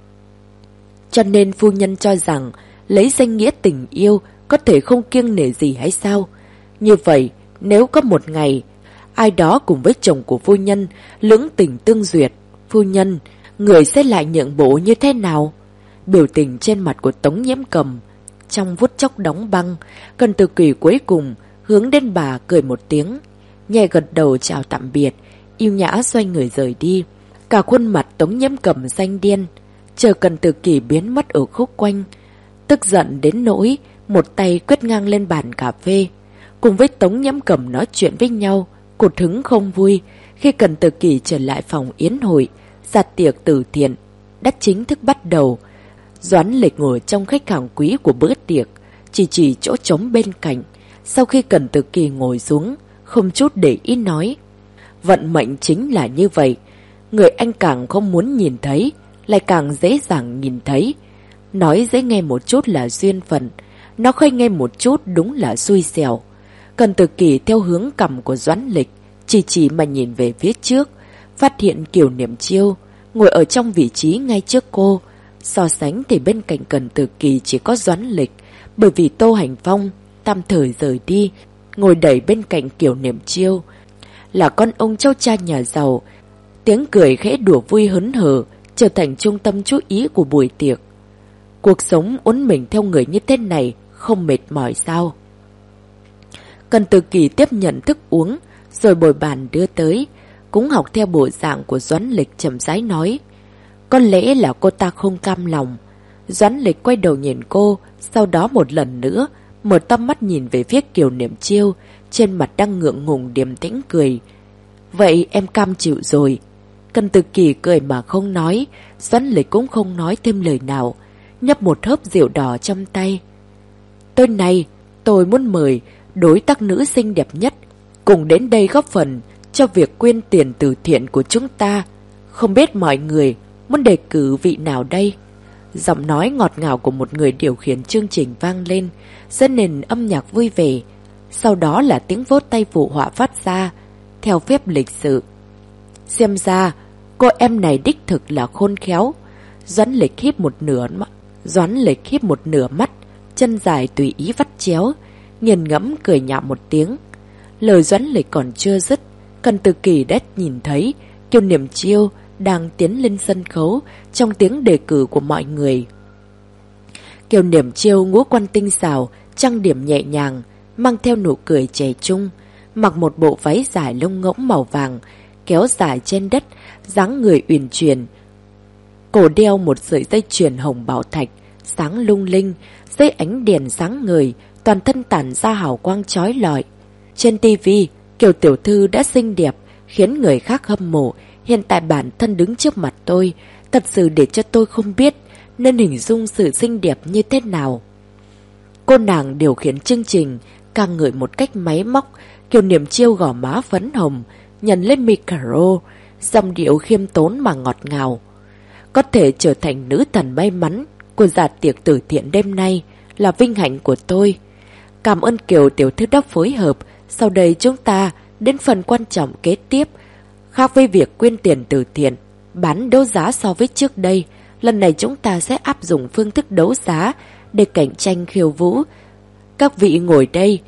Cho nên phu nhân cho rằng lấy danh nghĩa tình yêu có thể không kiêng nể gì hay sao? Như vậy, nếu có một ngày ai đó cùng với chồng của phu nhân lưỡng tình tương duyệt, phu nhân, người sẽ lại nhượng bộ như thế nào? Biểu tình trên mặt của Tống Nhiễm Cầm trong phút chốc đóng băng. Cần Từ Kỳ cuối cùng hướng đến bà cười một tiếng, nhẹ gật đầu chào tạm biệt, yêu nhã xoay người rời đi. Cả khuôn mặt Tống Nhiễm Cầm xanh điên, chờ Cần Từ Kỳ biến mất ở khúc quanh. Tức giận đến nỗi một tay quét ngang lên bàn cà phê. Cùng với Tống Nhiễm Cầm nói chuyện với nhau, cột hứng không vui. Khi Cần Từ Kỳ trở lại phòng yến hội, giặt tiệc từ thiện đã chính thức bắt đầu. Doãn Lịch ngồi trong khách hàng quý của bữa tiệc, chỉ chỗ trống bên cạnh. Sau khi Cần Từ Kỳ ngồi xuống, không chút để ý nói: vận mệnh chính là như vậy, người anh càng không muốn nhìn thấy lại càng dễ dàng nhìn thấy. Nói dễ nghe một chút là duyên phận, nó khơi nghe một chút đúng là xui xẻo. Cần Từ Kỳ theo hướng cằm của Doãn Lịch, chỉ mà nhìn về phía trước, phát hiện Kiều Niệm Chiêu ngồi ở trong vị trí ngay trước cô. So sánh thì bên cạnh Cần Từ Kỳ chỉ có Doãn Lịch, bởi vì Tô Hành Phong tạm thời rời đi. Ngồi đẩy bên cạnh Kiều Niệm Chiêu là con ông cháu cha nhà giàu, tiếng cười khẽ đùa vui hớn hở trở thành trung tâm chú ý của buổi tiệc. Cuộc sống uốn mình theo người như thế này không mệt mỏi sao? Cần Từ Kỳ tiếp nhận thức uống rồi bồi bàn đưa tới, cũng học theo bộ dạng của Doãn Lịch chậm rãi nói: có lẽ là cô ta không cam lòng. Doãn Lịch quay đầu nhìn cô, sau đó một lần nữa mở to mắt nhìn về phía Kiều Niệm Chiêu, trên mặt đang ngượng ngùng điềm tĩnh cười. Vậy em cam chịu rồi. Cần Từ Kỳ cười mà không nói, Doãn Lịch cũng không nói thêm lời nào, nhấp một hớp rượu đỏ trong tay. Tối nay tôi muốn mời đối tác nữ xinh đẹp nhất cùng đến đây góp phần cho việc quyên tiền từ thiện của chúng ta. Không biết mọi người muốn đề cử vị nào đây? Giọng nói ngọt ngào của một người điều khiển chương trình vang lên, dẫn nền âm nhạc vui vẻ. Sau đó là tiếng vỗ tay phụ họa phát ra, theo phép lịch sự. Xem ra, cô em này đích thực là khôn khéo. Doãn Lịch híp một nửa mắt, chân dài tùy ý vắt chéo, nghiền ngẫm cười nhạo một tiếng. Lời Doãn Lịch còn chưa dứt, Cần Từ Kỳ đã nhìn thấy Kiều Niệm Chiêu đang tiến lên sân khấu trong tiếng đề cử của mọi người. Kiều Niệm Chiêu ngũ quan tinh xảo, trang điểm nhẹ nhàng, mang theo nụ cười trẻ trung, mặc một bộ váy dài lông ngỗng màu vàng, kéo dài trên đất, dáng người uyển chuyển. Cổ đeo một sợi dây chuyền hồng bảo thạch, sáng lung linh, dưới ánh đèn sáng ngời, toàn thân tản ra hào quang chói lọi. Trên tivi, Kiều tiểu thư đã xinh đẹp, khiến người khác hâm mộ. Hiện tại bản thân đứng trước mặt tôi, thật sự để cho tôi không biết nên hình dung sự xinh đẹp như thế nào. Cô nàng điều khiển chương trình, ca ngợi một cách máy móc. Kiều Niệm Chiêu gò má phấn hồng, nhận lên micro, giọng điệu khiêm tốn mà ngọt ngào. Có thể trở thành nữ thần may mắn của dạt tiệc từ thiện đêm nay là vinh hạnh của tôi. Cảm ơn Kiều tiểu thư đã phối hợp. Sau đây chúng ta đến phần quan trọng kế tiếp. Khác với việc quyên tiền từ thiện, bán đấu giá so với trước đây, lần này chúng ta sẽ áp dụng phương thức đấu giá để cạnh tranh khiêu vũ. Các vị ngồi đây,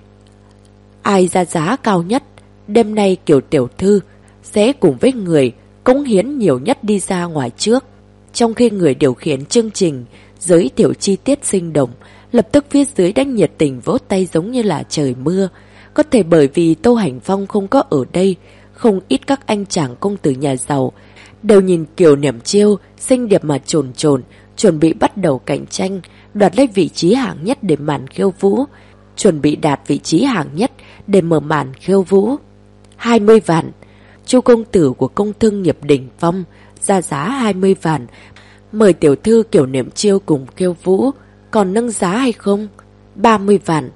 ai ra giá cao nhất, đêm nay Kiều tiểu thư sẽ cùng với người cống hiến nhiều nhất đi ra ngoài trước. Trong khi người điều khiển chương trình giới thiệu chi tiết sinh động, lập tức phía dưới đã nhiệt tình vỗ tay giống như là trời mưa. Có thể bởi vì Tô Hành Phong không có ở đây, không ít các anh chàng công tử nhà giàu đều nhìn Kiều Niệm Chiêu xinh đẹp mà chồn chồn, chuẩn bị bắt đầu cạnh tranh, đoạt lấy vị trí hạng nhất để màn khiêu vũ, chuẩn bị đạt vị trí hạng nhất để mở màn khiêu vũ. 20 vạn. Chu công tử của công thương nghiệp đỉnh phong ra giá 20 vạn, mời tiểu thư Kiều Niệm Chiêu cùng khiêu vũ. Còn nâng giá hay không? 30 vạn.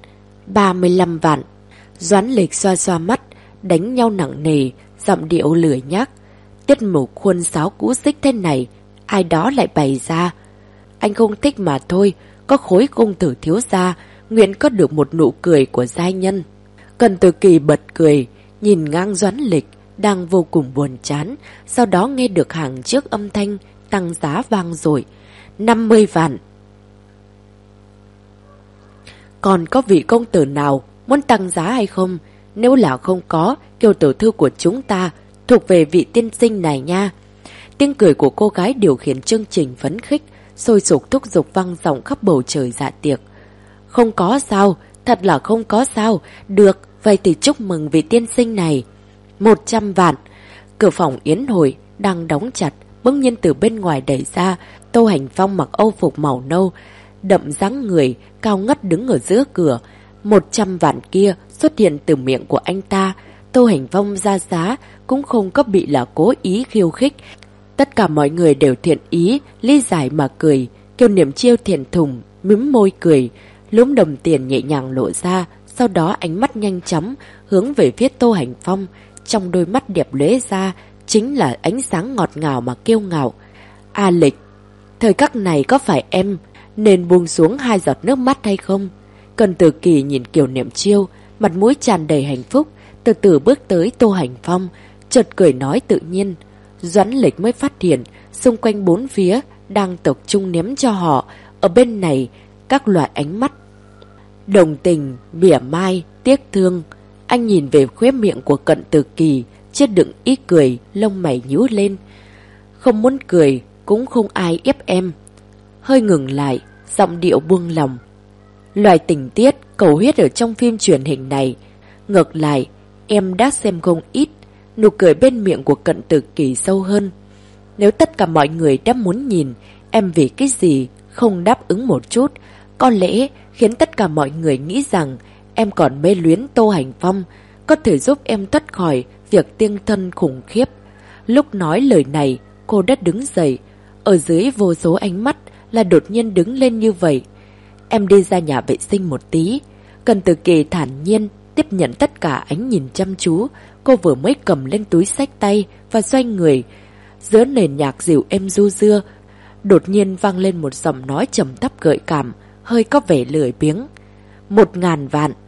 35 vạn. Doãn Lịch xoa xoa mắt, đánh nhau nặng nề, giọng điệu lười nhác. Tiết mục khuôn sáo cũ xích thế này, ai đó lại bày ra. Anh không thích mà thôi, có khối công tử thiếu gia, nguyện có được một nụ cười của giai nhân. Cần Từ Kỳ bật cười, nhìn ngang Doãn Lịch, đang vô cùng buồn chán, sau đó nghe được hàng trước âm thanh tăng giá vang dội. 50 vạn. Còn có vị công tử nào muốn tăng giá hay không? Nếu là không có, Kiều tiểu thư của chúng ta thuộc về vị tiên sinh này nha. Tiếng cười của cô gái điều khiển chương trình phấn khích, sôi sục thúc giục vang vọng khắp bầu trời dạ tiệc. Không có sao, thật là không có sao. Được, vậy thì chúc mừng vị tiên sinh này. 100 vạn. Cửa phòng yến hội đang đóng chặt, bỗng nhiên từ bên ngoài đẩy ra. Tô Hành Phong mặc âu phục màu nâu, đậm dáng người, cao ngất đứng ở giữa cửa. 100 vạn kia xuất hiện từ miệng của anh ta. Tô Hành Phong ra giá cũng không có bị là cố ý khiêu khích. Tất cả mọi người đều thiện ý, lý giải mà cười. Kiều Niệm Chiêu thiện thùng, mím môi cười, lúm đồng tiền nhẹ nhàng lộ ra. Sau đó ánh mắt nhanh chóng hướng về phía Tô Hành Phong. Trong đôi mắt đẹp lóe ra chính là ánh sáng ngọt ngào mà kiêu ngạo. A Lịch, thời khắc này có phải em nên buông xuống 2 giọt nước mắt hay không? Cần Tử Kỳ nhìn Kiều Niệm Chiêu, mặt mũi tràn đầy hạnh phúc, từ từ bước tới Tô Hành Phong, chợt cười nói tự nhiên. Doãn Lịch mới phát hiện xung quanh bốn phía đang tập trung ném cho họ ở bên này các loại ánh mắt đồng tình, mỉa mai, tiếc thương. Anh nhìn về khóe miệng của Cận Tử Kỳ, chứa đựng ý cười, lông mày nhíu lên. Không muốn cười, cũng không ai ép em. Hơi ngừng lại, giọng điệu buông lòng. Loại tình tiết cầu huyết ở trong phim truyền hình này, ngược lại, em đã xem không ít. Nụ cười bên miệng của Cận Tử Kỳ sâu hơn. Nếu tất cả mọi người đã muốn nhìn, em vì cái gì không đáp ứng một chút, có lẽ khiến tất cả mọi người nghĩ rằng em còn mê luyến Tô Hành Phong, có thể giúp em thoát khỏi việc tiên thân khủng khiếp. Lúc nói lời này, cô đã đứng dậy. Ở dưới vô số ánh mắt là đột nhiên đứng lên như vậy. Em đi ra nhà vệ sinh một tí. Cận Tử Kỳ thản nhiên tiếp nhận tất cả ánh nhìn chăm chú. Cô vừa mới cầm lên túi xách tay và xoay người. Giữa nền nhạc dịu êm du dưa, đột nhiên vang lên một giọng nói trầm thấp gợi cảm, hơi có vẻ lười biếng. 1000 vạn.